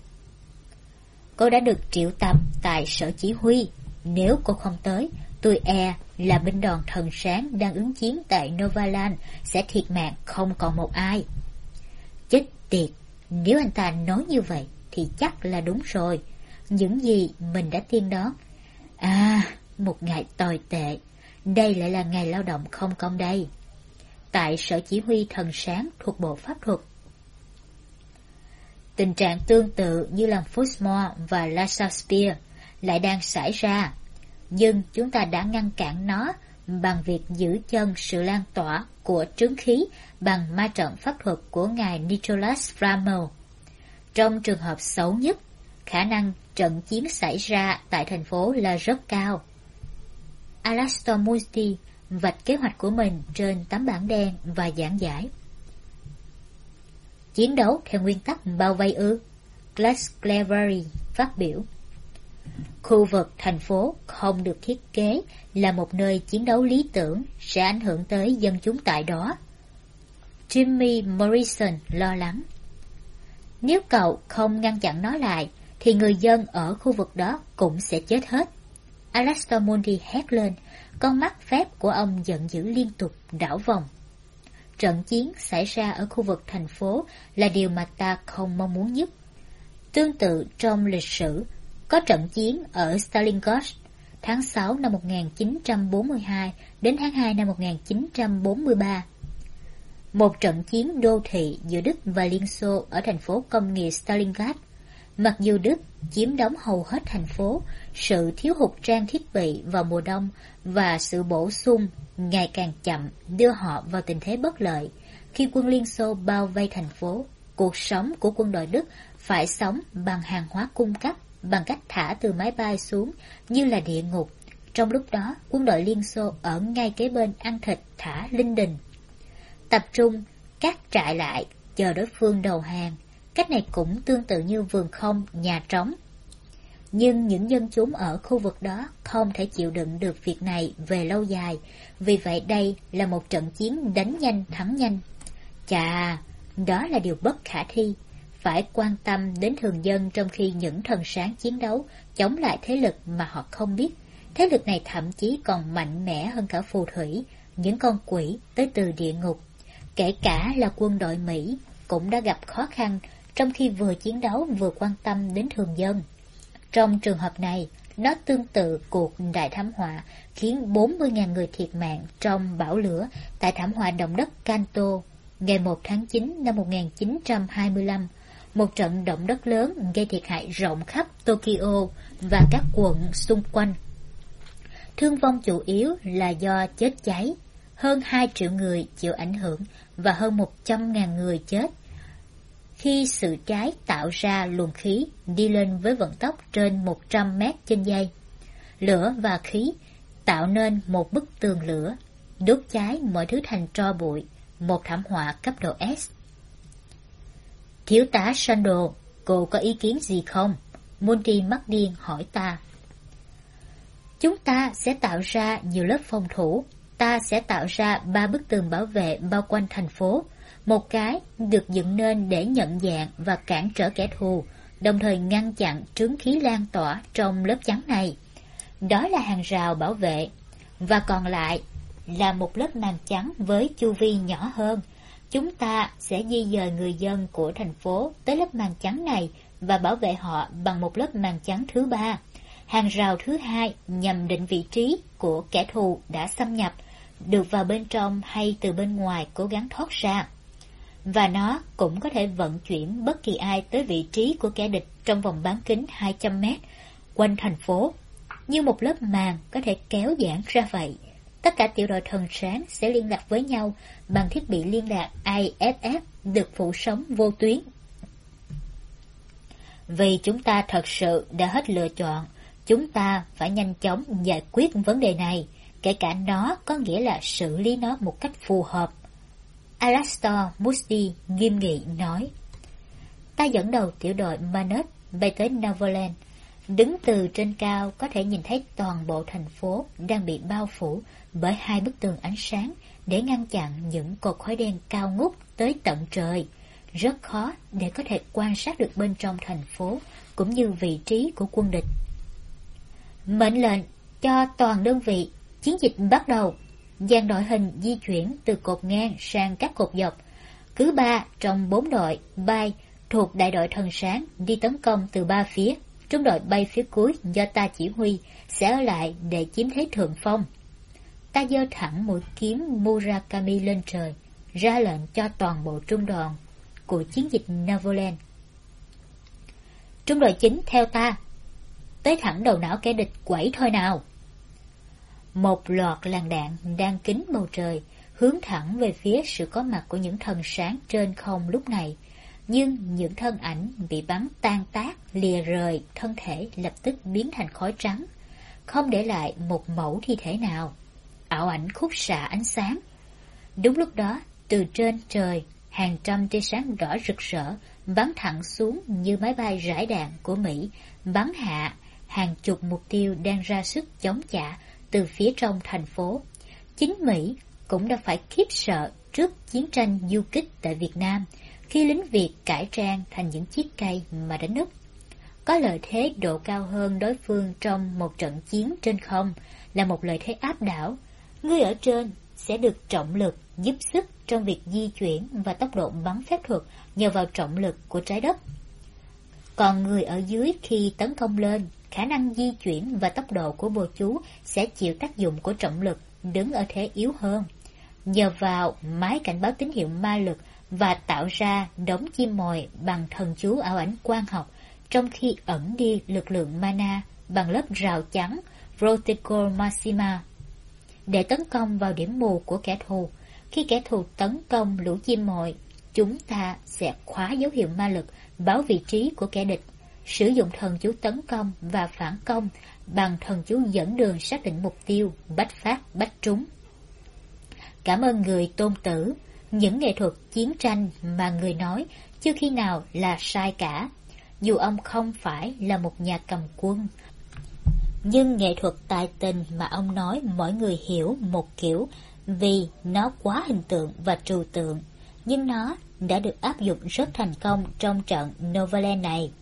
Cô đã được triệu tập tại sở chỉ huy. Nếu cô không tới, tôi e là binh đoàn thần sáng đang ứng chiến tại Novaland sẽ thiệt mạng không còn một ai. Chết tiệt, nếu anh ta nói như vậy thì chắc là đúng rồi. Những gì mình đã tiên đoán. À, một ngày tồi tệ. Đây lại là ngày lao động không công đây. Tại sở chỉ huy thần sáng thuộc bộ pháp thuật. Tình trạng tương tự như làm Fussmore và La Shakespeare lại đang xảy ra. Nhưng chúng ta đã ngăn cản nó bằng việc giữ chân sự lan tỏa của trướng khí bằng ma trận pháp thuật của ngài Nicholas Flamel. Trong trường hợp xấu nhất, khả năng trận chiến xảy ra tại thành phố là rất cao. Alastor Moody vạch kế hoạch của mình trên tấm bảng đen và giảng giải. Chiến đấu theo nguyên tắc bao vây ư? Glasclevery phát biểu. Khu vực thành phố không được thiết kế là một nơi chiến đấu lý tưởng, sẽ ảnh hưởng tới dân chúng tại đó. Jimmy Morrison lo lắng. Nếu cậu không ngăn chặn nó lại, thì người dân ở khu vực đó cũng sẽ chết hết. Alastor Moody hét lên, con mắt phép của ông giận dữ liên tục đảo vòng. Trận chiến xảy ra ở khu vực thành phố là điều mà ta không mong muốn nhất. Tương tự trong lịch sử, có trận chiến ở Stalingrad tháng 6 năm 1942 đến tháng 2 năm 1943. Một trận chiến đô thị giữa Đức và Liên Xô ở thành phố công nghiệp Stalingrad. Mặc dù Đức chiếm đóng hầu hết thành phố, sự thiếu hụt trang thiết bị vào mùa đông và sự bổ sung ngày càng chậm đưa họ vào tình thế bất lợi. Khi quân Liên Xô bao vây thành phố, cuộc sống của quân đội Đức phải sống bằng hàng hóa cung cấp bằng cách thả từ máy bay xuống như là địa ngục. Trong lúc đó, quân đội Liên Xô ở ngay kế bên ăn thịt thả linh đình. Tập trung các trại lại, chờ đối phương đầu hàng. Cách này cũng tương tự như vườn không, nhà trống. Nhưng những dân chúng ở khu vực đó không thể chịu đựng được việc này về lâu dài. Vì vậy đây là một trận chiến đánh nhanh thắng nhanh. Chà, đó là điều bất khả thi. Phải quan tâm đến thường dân trong khi những thần sáng chiến đấu chống lại thế lực mà họ không biết. Thế lực này thậm chí còn mạnh mẽ hơn cả phù thủy, những con quỷ tới từ địa ngục. Kể cả là quân đội Mỹ cũng đã gặp khó khăn trong khi vừa chiến đấu vừa quan tâm đến thường dân. Trong trường hợp này, nó tương tự cuộc đại thảm họa khiến 40.000 người thiệt mạng trong bão lửa tại thảm họa động đất Kanto ngày 1 tháng 9 năm 1925, một trận động đất lớn gây thiệt hại rộng khắp Tokyo và các quận xung quanh. Thương vong chủ yếu là do chết cháy, hơn 2 triệu người chịu ảnh hưởng và hơn 100.000 người chết. Khi sự cháy tạo ra luồng khí đi lên với vận tốc trên 100 mét trên giây. Lửa và khí tạo nên một bức tường lửa, đốt cháy mọi thứ thành tro bụi, một thảm họa cấp độ S. Thiếu tá Sandal, cô có ý kiến gì không? Monty mắt điên hỏi ta. Chúng ta sẽ tạo ra nhiều lớp phòng thủ. Ta sẽ tạo ra 3 bức tường bảo vệ bao quanh thành phố. Một cái được dựng nên để nhận dạng và cản trở kẻ thù, đồng thời ngăn chặn trướng khí lan tỏa trong lớp chắn này. Đó là hàng rào bảo vệ. Và còn lại là một lớp màn chắn với chu vi nhỏ hơn. Chúng ta sẽ di dời người dân của thành phố tới lớp màn chắn này và bảo vệ họ bằng một lớp màn chắn thứ 3. Hàng rào thứ 2 nhằm định vị trí của kẻ thù đã xâm nhập, được vào bên trong hay từ bên ngoài cố gắng thoát ra. Và nó cũng có thể vận chuyển bất kỳ ai tới vị trí của kẻ địch trong vòng bán kính 200 mét quanh thành phố, như một lớp màn có thể kéo giãn ra vậy. Tất cả tiểu đội thần sáng sẽ liên lạc với nhau bằng thiết bị liên lạc AFF được phủ sóng vô tuyến. Vì chúng ta thật sự đã hết lựa chọn, chúng ta phải nhanh chóng giải quyết vấn đề này, kể cả nó có nghĩa là xử lý nó một cách phù hợp. Alastor Moody nghiêm nghị nói. Ta dẫn đầu tiểu đội Manet bay tới Neverland. Đứng từ trên cao có thể nhìn thấy toàn bộ thành phố đang bị bao phủ bởi 2 bức tường ánh sáng để ngăn chặn những cột khói đen cao ngút tới tận trời. Rất khó để có thể quan sát được bên trong thành phố cũng như vị trí của quân địch. Mệnh lệnh cho toàn đơn vị, chiến dịch bắt đầu. Dàn đội hình di chuyển từ cột ngang sang các cột dọc. Cứ 3 trong 4 đội bay thuộc đại đội thần sáng đi tấn công từ 3 phía. Trung đội bay phía cuối do ta chỉ huy sẽ ở lại để chiếm thế thượng phong. Ta giơ thẳng mũi kiếm Murakami lên trời, ra lệnh cho toàn bộ trung đoàn của chiến dịch Neverland. Trung đội chính theo ta, tới thẳng đầu não kẻ địch quẩy thôi nào. Một loạt làn đạn đang kín bầu trời, hướng thẳng về phía sự có mặt của những thần sáng trên không lúc này. Nhưng những thân ảnh bị bắn tan tác, lìa rời thân thể lập tức biến thành khói trắng. không để lại một mẩu thi thể nào. Ảo ảnh khúc xạ ánh sáng. Đúng lúc đó, từ trên trời, hàng trăm tia sáng đỏ rực rỡ bắn thẳng xuống như máy bay rải đạn của Mỹ, bắn hạ hàng chục mục tiêu đang ra sức chống trả từ phía trong thành phố. Chính Mỹ cũng đã phải khiếp sợ trước chiến tranh du kích tại Việt Nam, khi lính Việt cải trang thành những chiếc cây mà đánh úp. Có lợi thế độ cao hơn đối phương trong một trận chiến trên không là một lợi thế áp đảo. Người ở trên sẽ được trọng lực giúp sức trong việc di chuyển và tốc độ bắn phép thuật nhờ vào trọng lực của trái đất. Còn người ở dưới khi tấn công lên, khả năng di chuyển và tốc độ của bồ chú sẽ chịu tác dụng của trọng lực, đứng ở thế yếu hơn. Nhờ vào máy cảnh báo tín hiệu ma lực và tạo ra đống chim mồi bằng thần chú ảo ảnh quang học, trong khi ẩn đi lực lượng mana bằng lớp rào chắn Protocol Maxima để tấn công vào điểm mù của kẻ thù. Khi kẻ thù tấn công lũ chim mồi, chúng ta sẽ khóa dấu hiệu ma lực, báo vị trí của kẻ địch, sử dụng thần chú tấn công và phản công bằng thần chú dẫn đường xác định mục tiêu, bách phát bách trúng. Cảm ơn người Tôn Tử, những nghệ thuật chiến tranh mà người nói chưa khi nào là sai cả. Dù ông không phải là một nhà cầm quân, nhưng nghệ thuật tài tình mà ông nói mọi người hiểu một kiểu vì nó quá hình tượng và trừu tượng, nhưng nó đã được áp dụng rất thành công trong trận Novaland này.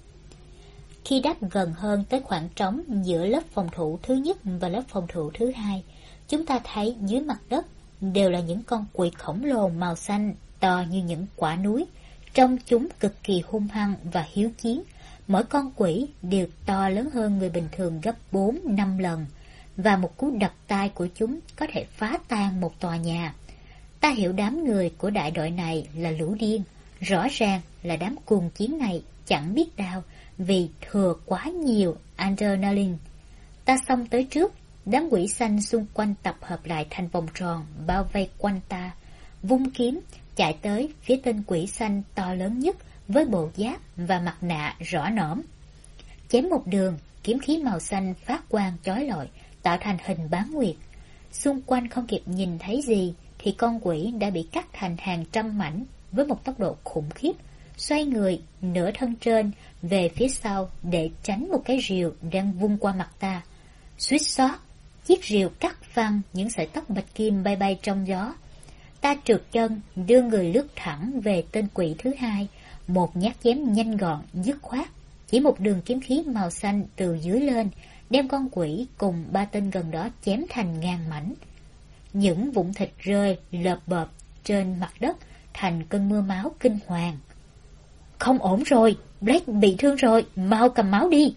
Khi đáp gần hơn tới khoảng trống giữa lớp phòng thủ thứ nhất và lớp phòng thủ thứ hai, chúng ta thấy dưới mặt đất đều là những con quỷ khổng lồ màu xanh to như những quả núi. Trông chúng cực kỳ hung hăng và hiếu chiến. Mỗi con quỷ đều to lớn hơn người bình thường gấp 4-5 lần, và một cú đập tay của chúng có thể phá tan một tòa nhà. Ta hiểu đám người của đại đội này là lũ điên. Rõ ràng là đám cuồng chiến này chẳng biết đau vì thừa quá nhiều adrenaline. Ta xông tới trước, đám quỷ xanh xung quanh tập hợp lại thành vòng tròn bao vây quanh ta, vung kiếm chạy tới phía tên quỷ xanh to lớn nhất với bộ giáp và mặt nạ rõ nõm. Chém một đường, kiếm khí màu xanh phát quang chói lọi, tạo thành hình bán nguyệt. Xung quanh không kịp nhìn thấy gì thì con quỷ đã bị cắt thành hàng trăm mảnh với một tốc độ khủng khiếp, xoay người nửa thân trên về phía sau để tránh một cái rìu đang vung qua mặt ta. Suýt xót, chiếc rìu cắt phăng những sợi tóc bạch kim bay bay trong gió. Ta trượt chân, đưa người lướt thẳng về tên quỷ thứ hai, một nhát chém nhanh gọn, dứt khoát. Chỉ một đường kiếm khí màu xanh từ dưới lên, đem con quỷ cùng ba tên gần đó chém thành ngàn mảnh. Những vụn thịt rơi lợp bợp trên mặt đất thành cơn mưa máu kinh hoàng. Không ổn rồi, Blake bị thương rồi, mau cầm máu đi.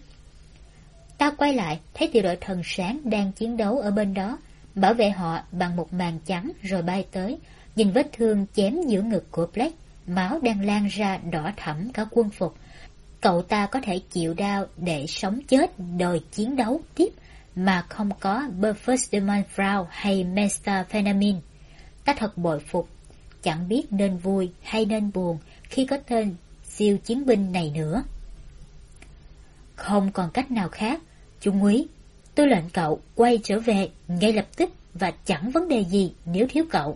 Ta quay lại, thấy tiểu đội thần sáng đang chiến đấu ở bên đó, bảo vệ họ bằng một màn trắng rồi bay tới, nhìn vết thương chém giữa ngực của Blake, máu đang lan ra đỏ thẫm cả quân phục. Cậu ta có thể chịu đau để sống chết đòi chiến đấu tiếp mà không có Buffer de Manfrau hay Methamphetamine. Ta thật bội phục, chẳng biết nên vui hay nên buồn khi có tên siêu chiến binh này nữa. Không còn cách nào khác, Trung úy, tôi lệnh cậu quay trở về ngay lập tức và chẳng vấn đề gì nếu thiếu cậu.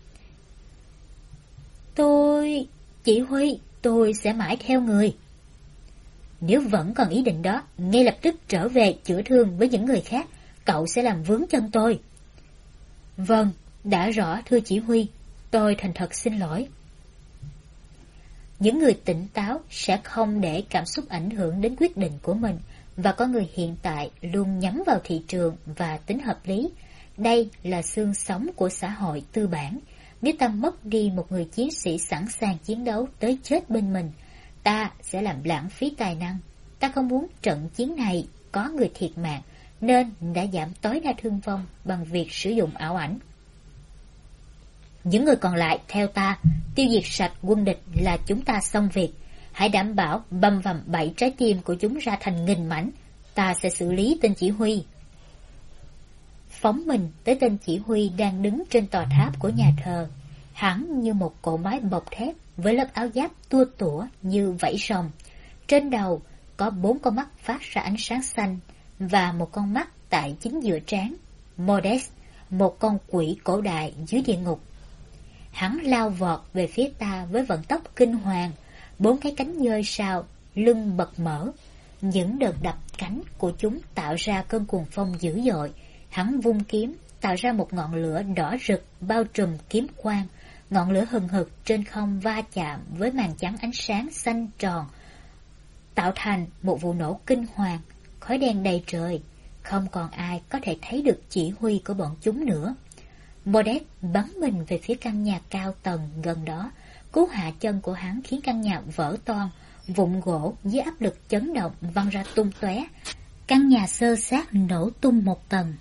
Chỉ huy, tôi sẽ mãi theo người. Nếu vẫn còn ý định đó, ngay lập tức trở về chữa thương với những người khác, cậu sẽ làm vướng chân tôi. Vâng, đã rõ thưa chỉ huy, tôi thành thật xin lỗi. Những người tỉnh táo sẽ không để cảm xúc ảnh hưởng đến quyết định của mình, và có người hiện tại luôn nhắm vào thị trường và tính hợp lý. Đây là xương sống của xã hội tư bản. Nếu ta mất đi một người chiến sĩ sẵn sàng chiến đấu tới chết bên mình, ta sẽ làm lãng phí tài năng. Ta không muốn trận chiến này có người thiệt mạng, nên đã giảm tối đa thương vong bằng việc sử dụng ảo ảnh. Những người còn lại theo ta, tiêu diệt sạch quân địch là chúng ta xong việc. Hãy đảm bảo băm vằm 7 trái tim của chúng ra thành nghìn mảnh. Ta sẽ xử lý tên chỉ huy. Phóng mình tới tên chỉ huy đang đứng trên tòa tháp của nhà thờ. Hắn như một cỗ máy bọc thép với lớp áo giáp tua tủa như vảy rồng. Trên đầu có 4 con mắt phát ra ánh sáng xanh và một con mắt tại chính giữa trán. Modest, một con quỷ cổ đại dưới địa ngục. Hắn lao vọt về phía ta với vận tốc kinh hoàng, 4 cái cánh dơi sao, lưng bật mở. Những đợt đập cánh của chúng tạo ra cơn cuồng phong dữ dội. Hắn vung kiếm, tạo ra một ngọn lửa đỏ rực bao trùm kiếm quang. Ngọn lửa hừng hực trên không va chạm với màn chắn ánh sáng xanh tròn, tạo thành một vụ nổ kinh hoàng. Khói đen đầy trời, không còn ai có thể thấy được chỉ huy của bọn chúng nữa. Modest bắn mình về phía căn nhà cao tầng gần đó. Cú hạ chân của hắn khiến căn nhà vỡ toang, vụn gỗ dưới áp lực chấn động văng ra tung tóe. Căn nhà xơ xác nổ tung một tầng.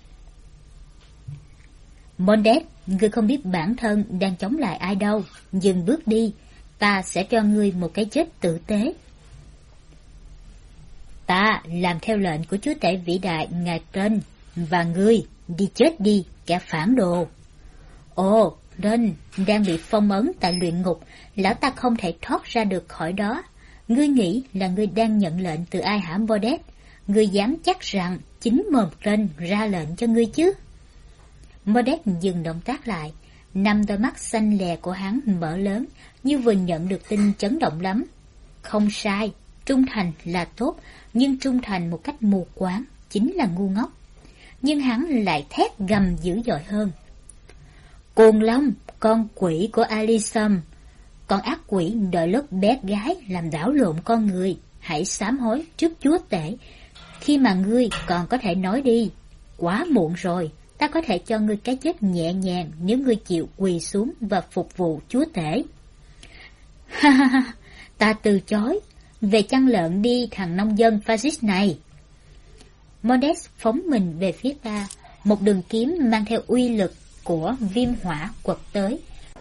Modest, ngươi không biết bản thân đang chống lại ai đâu. Dừng bước đi, ta sẽ cho ngươi một cái chết tử tế. Ta làm theo lệnh của chúa tể vĩ đại ngài Trân, và ngươi đi chết đi, kẻ phản đồ. Ồ, Trân đang bị phong ấn tại luyện ngục, lão ta không thể thoát ra được khỏi đó. Ngươi nghĩ là ngươi đang nhận lệnh từ ai hả Modest? Ngươi dám chắc rằng chính mồm Trân ra lệnh cho ngươi chứ? Modest dừng động tác lại, 5 đôi mắt xanh lè của hắn mở lớn, như vừa nhận được tin chấn động lắm. Không sai, trung thành là tốt, nhưng trung thành một cách mù quáng chính là ngu ngốc. Nhưng hắn lại thét gầm dữ dội hơn. Cuồng Long, con quỷ của Alyssum, con ác quỷ đợi lớp bé gái làm đảo lộn con người, hãy sám hối trước chúa tể, khi mà ngươi còn có thể nói đi. Quá muộn rồi, ta có thể cho ngươi cái chết nhẹ nhàng nếu ngươi chịu quỳ xuống và phục vụ chúa tể. Ha ha ha, ta từ chối. Về chăn lợn đi thằng nông dân fascist này. Modest phóng mình về phía ta, một đường kiếm mang theo uy lực của viêm hỏa quật tới.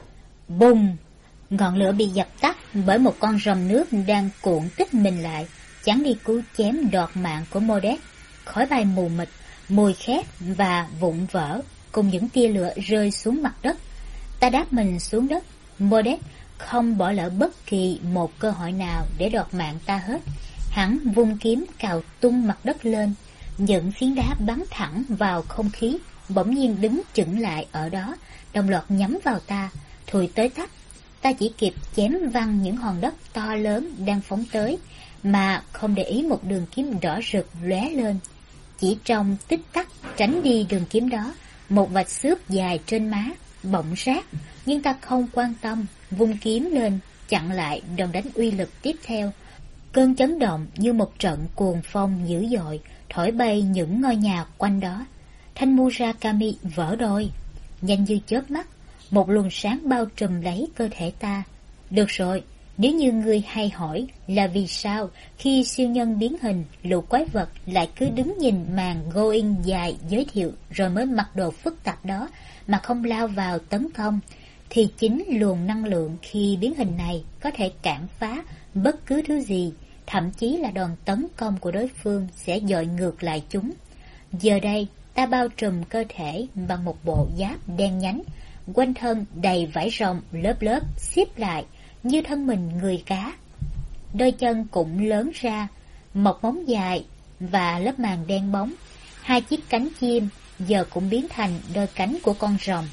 Bùng! Ngọn lửa bị dập tắt bởi một con rồng nước đang cuộn tích mình lại, chắn đi cú chém đoạt mạng của Modest. Khói bay mù mịt, mùi khét và vụn vỡ cùng những tia lửa rơi xuống mặt đất. Ta đáp mình xuống đất. Modest không bỏ lỡ bất kỳ một cơ hội nào để đoạt mạng ta hết. Hắn vung kiếm cào tung mặt đất lên, những phiến đá bắn thẳng vào không khí, bỗng nhiên đứng chững lại ở đó, đồng loạt nhắm vào ta, thùi tới tấp. Ta chỉ kịp chém văng những hòn đất to lớn đang phóng tới, mà không để ý một đường kiếm đỏ rực lóe lên. Chỉ trong tích tắc tránh đi đường kiếm đó, một vạch xước dài trên má, bỗng rát, nhưng ta không quan tâm, vung kiếm lên, chặn lại đòn đánh uy lực tiếp theo. Cơn chấn động như một trận cuồng phong dữ dội, thổi bay những ngôi nhà quanh đó. Thanh Murakami vỡ đôi. Nhanh như chớp mắt, một luồng sáng bao trùm lấy cơ thể ta. Được rồi, nếu như ngươi hay hỏi là vì sao khi siêu nhân biến hình, lũ quái vật lại cứ đứng nhìn màn going dài giới thiệu rồi mới mặc đồ phức tạp đó mà không lao vào tấn công, thì chính luồng năng lượng khi biến hình này có thể cản phá bất cứ thứ gì, thậm chí là đòn tấn công của đối phương sẽ dội ngược lại chúng. Giờ đây, ta bao trùm cơ thể bằng một bộ giáp đen nhánh, quanh thân đầy vải rồng lớp lớp xếp lại như thân mình người cá. Đôi chân cũng lớn ra, một móng dài và lớp màng đen bóng. 2 chiếc cánh chim giờ cũng biến thành đôi cánh của con rồng.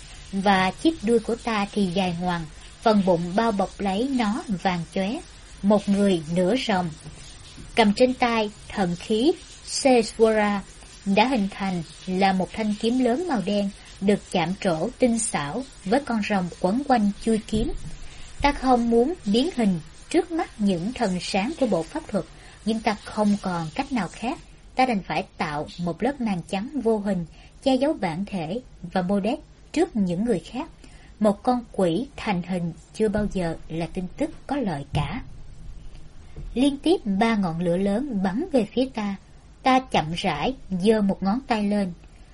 Và chiếc đuôi của ta thì dài ngoằng, phần bụng bao bọc lấy nó vàng chóe. Một người nửa rồng, cầm trên tay thần khí Seswara đã hình thành là một thanh kiếm lớn màu đen, được chạm trổ tinh xảo với con rồng quấn quanh chuôi kiếm. Ta không muốn biến hình trước mắt những thần sáng của bộ pháp thuật, nhưng ta không còn cách nào khác. Ta đành phải tạo một lớp màn trắng vô hình che giấu bản thể và Modest trước những người khác. Một con quỷ thành hình chưa bao giờ là tin tức có lợi cả. Liên tiếp 3 ngọn lửa lớn bắn về phía ta. Ta chậm rãi giơ một ngón tay lên.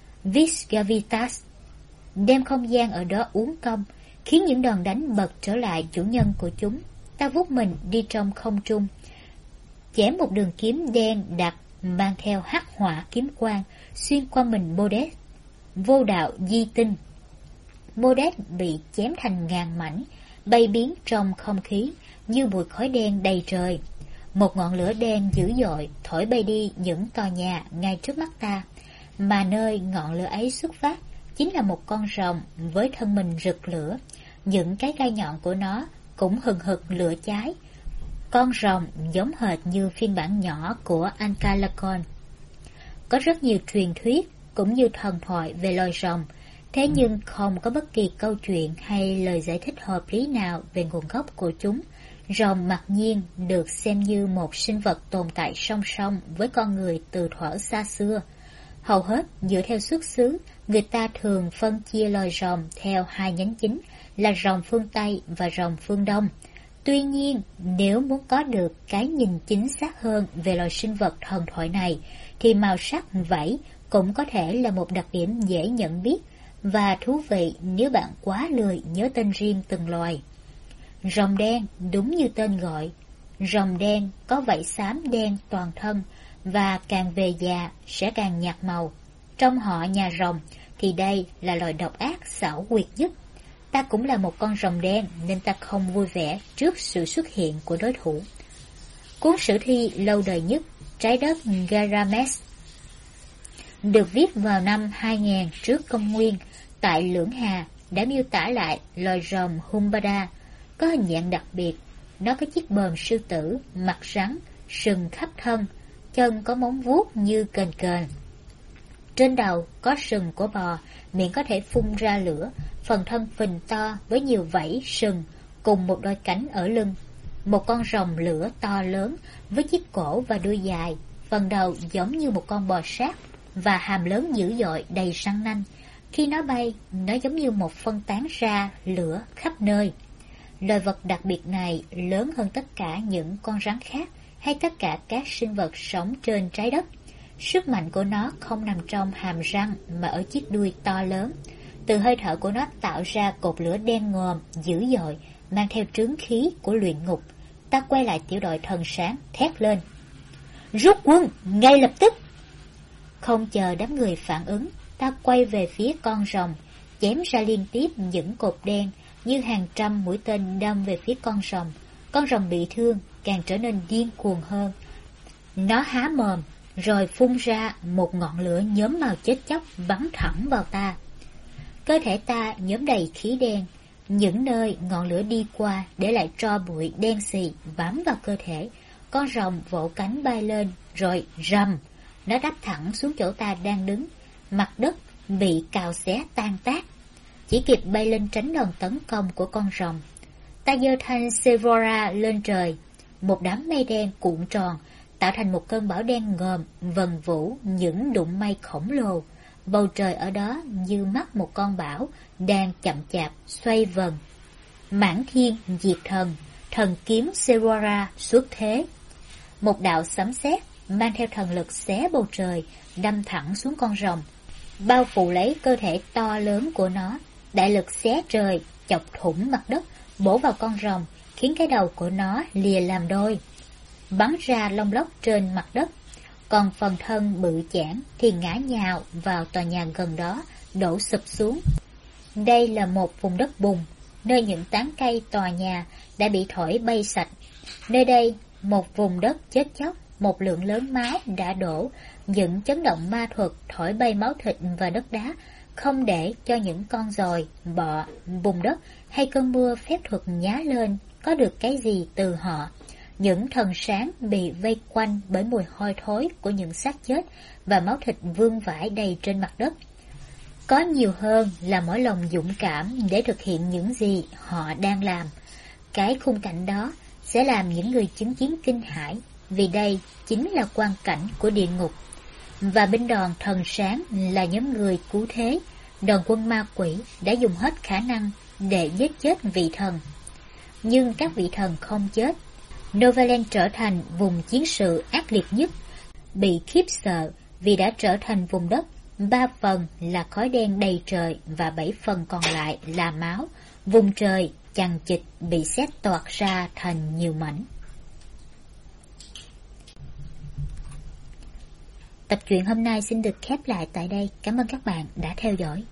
Visgavitas đem không gian ở đó uốn cong, khiến những đòn đánh bật trở lại chủ nhân của chúng. Ta vút mình đi trong không trung, chém một đường kiếm đen đặc mang theo hắc hỏa kiếm quang xuyên qua mình Modest. Vô đạo di tinh. Modest bị chém thành ngàn mảnh, bay biến trong không khí như bụi khói đen đầy trời. Một ngọn lửa đen dữ dội thổi bay đi những tòa nhà ngay trước mắt ta. mà nơi ngọn lửa ấy xuất phát chính là một con rồng với thân mình rực lửa. Những cái gai nhọn của nó cũng hừng hực lửa cháy. Con rồng giống hệt như phiên bản nhỏ của Ancalacon. Có rất nhiều truyền thuyết cũng như thần thoại về loài rồng, thế nhưng không có bất kỳ câu chuyện hay lời giải thích hợp lý nào về nguồn gốc của chúng. Rồng mặc nhiên được xem như một sinh vật tồn tại song song với con người từ thuở xa xưa. Hầu hết dựa theo xuất xứ, người ta thường phân chia loài rồng theo hai nhánh chính là rồng phương Tây và rồng phương Đông. Tuy nhiên, nếu muốn có được cái nhìn chính xác hơn về loài sinh vật thần thoại này, thì màu sắc vảy cũng có thể là một đặc điểm dễ nhận biết và thú vị nếu bạn quá lười nhớ tên riêng từng loài. Rồng đen đúng như tên gọi. Rồng đen có vảy xám đen toàn thân và càng về già sẽ càng nhạt màu. Trong họ nhà rồng thì đây là loài độc ác xảo quyệt nhất. Ta cũng là một con rồng đen nên ta không vui vẻ trước sự xuất hiện của đối thủ. Cuốn sử thi lâu đời nhất Trái đất Garames được viết vào năm 2000 trước công nguyên tại Lưỡng Hà đã miêu tả lại loài rồng Humbada có hình dạng đặc biệt. Nó có chiếc bờm sư tử, mặt rắn, sừng khắp thân, chân có móng vuốt như kềnh kềnh. Trên đầu có sừng của bò, miệng có thể phun ra lửa, phần thân phình to với nhiều vảy sừng cùng một đôi cánh ở lưng. Một con rồng lửa to lớn với chiếc cổ và đuôi dài, phần đầu giống như một con bò sát và hàm lớn dữ dội đầy răng nanh. Khi nó bay, nó giống như một phân tán ra lửa khắp nơi. Loài vật đặc biệt này lớn hơn tất cả những con rắn khác hay tất cả các sinh vật sống trên trái đất. Sức mạnh của nó không nằm trong hàm răng mà ở chiếc đuôi to lớn. Từ hơi thở của nó tạo ra cột lửa đen ngòm, dữ dội, mang theo trướng khí của luyện ngục. Ta quay lại tiểu đội thần sáng, thét lên: rút quân, ngay lập tức! Không chờ đám người phản ứng, ta quay về phía con rồng, chém ra liên tiếp những cột đen như hàng trăm mũi tên đâm về phía con rồng. Con rồng bị thương càng trở nên điên cuồng hơn. Nó há mồm rồi phun ra một ngọn lửa nhóm màu chết chóc bắn thẳng vào ta. Cơ thể ta nhóm đầy khí đen, những nơi ngọn lửa đi qua để lại tro bụi đen xì bám vào cơ thể. Con rồng vỗ cánh bay lên rồi rầm, nó đáp thẳng xuống chỗ ta đang đứng. Mặt đất bị cào xé tan tác, chỉ kịp bay lên tránh đòn tấn công của con rồng. Ta giơ thanh Sevora lên trời, một đám mây đen cuộn tròn tạo thành một cơn bão đen ngòm vần vũ những đụng mây khổng lồ. Bầu trời ở đó như mắt một con bão đang chậm chạp xoay vần. Mãn thiên diệt thần, thần kiếm Sevora xuất thế. Một đạo sấm sét mang theo thần lực xé bầu trời đâm thẳng xuống con rồng, bao phủ lấy cơ thể to lớn của nó. Đại lực xé trời chọc thủng mặt đất, bổ vào con rồng, khiến cái đầu của nó lìa làm đôi, bắn ra lông lốc trên mặt đất. Còn phần thân bự chảng thì ngã nhào vào tòa nhà gần đó, đổ sụp xuống. Đây là một vùng đất bùn, nơi những tán cây tòa nhà đã bị thổi bay sạch. Nơi đây, một vùng đất chết chóc, một lượng lớn máu đã đổ. Những chấn động ma thuật thổi bay máu thịt và đất đá, không để cho những con giòi, bọ, bùn đất hay cơn mưa phép thuật nhá lên có được cái gì từ họ. Những thần sáng bị vây quanh bởi mùi hôi thối của những xác chết và máu thịt vương vãi đầy trên mặt đất. Có nhiều hơn là mỗi lòng dũng cảm để thực hiện những gì họ đang làm. Cái khung cảnh đó sẽ làm những người chứng kiến kinh hãi, vì đây chính là quang cảnh của địa ngục. Và binh đoàn thần sáng là nhóm người cứu thế. Đoàn quân ma quỷ đã dùng hết khả năng để giết chết vị thần. Nhưng các vị thần không chết. Novaland trở thành vùng chiến sự ác liệt nhất, bị khiếp sợ vì đã trở thành vùng đất 3 phần là khói đen đầy trời và 7 phần còn lại là máu. Vùng trời chằng chịt bị xé toạc ra thành nhiều mảnh. Tập truyện hôm nay xin được khép lại tại đây. Cảm ơn các bạn đã theo dõi.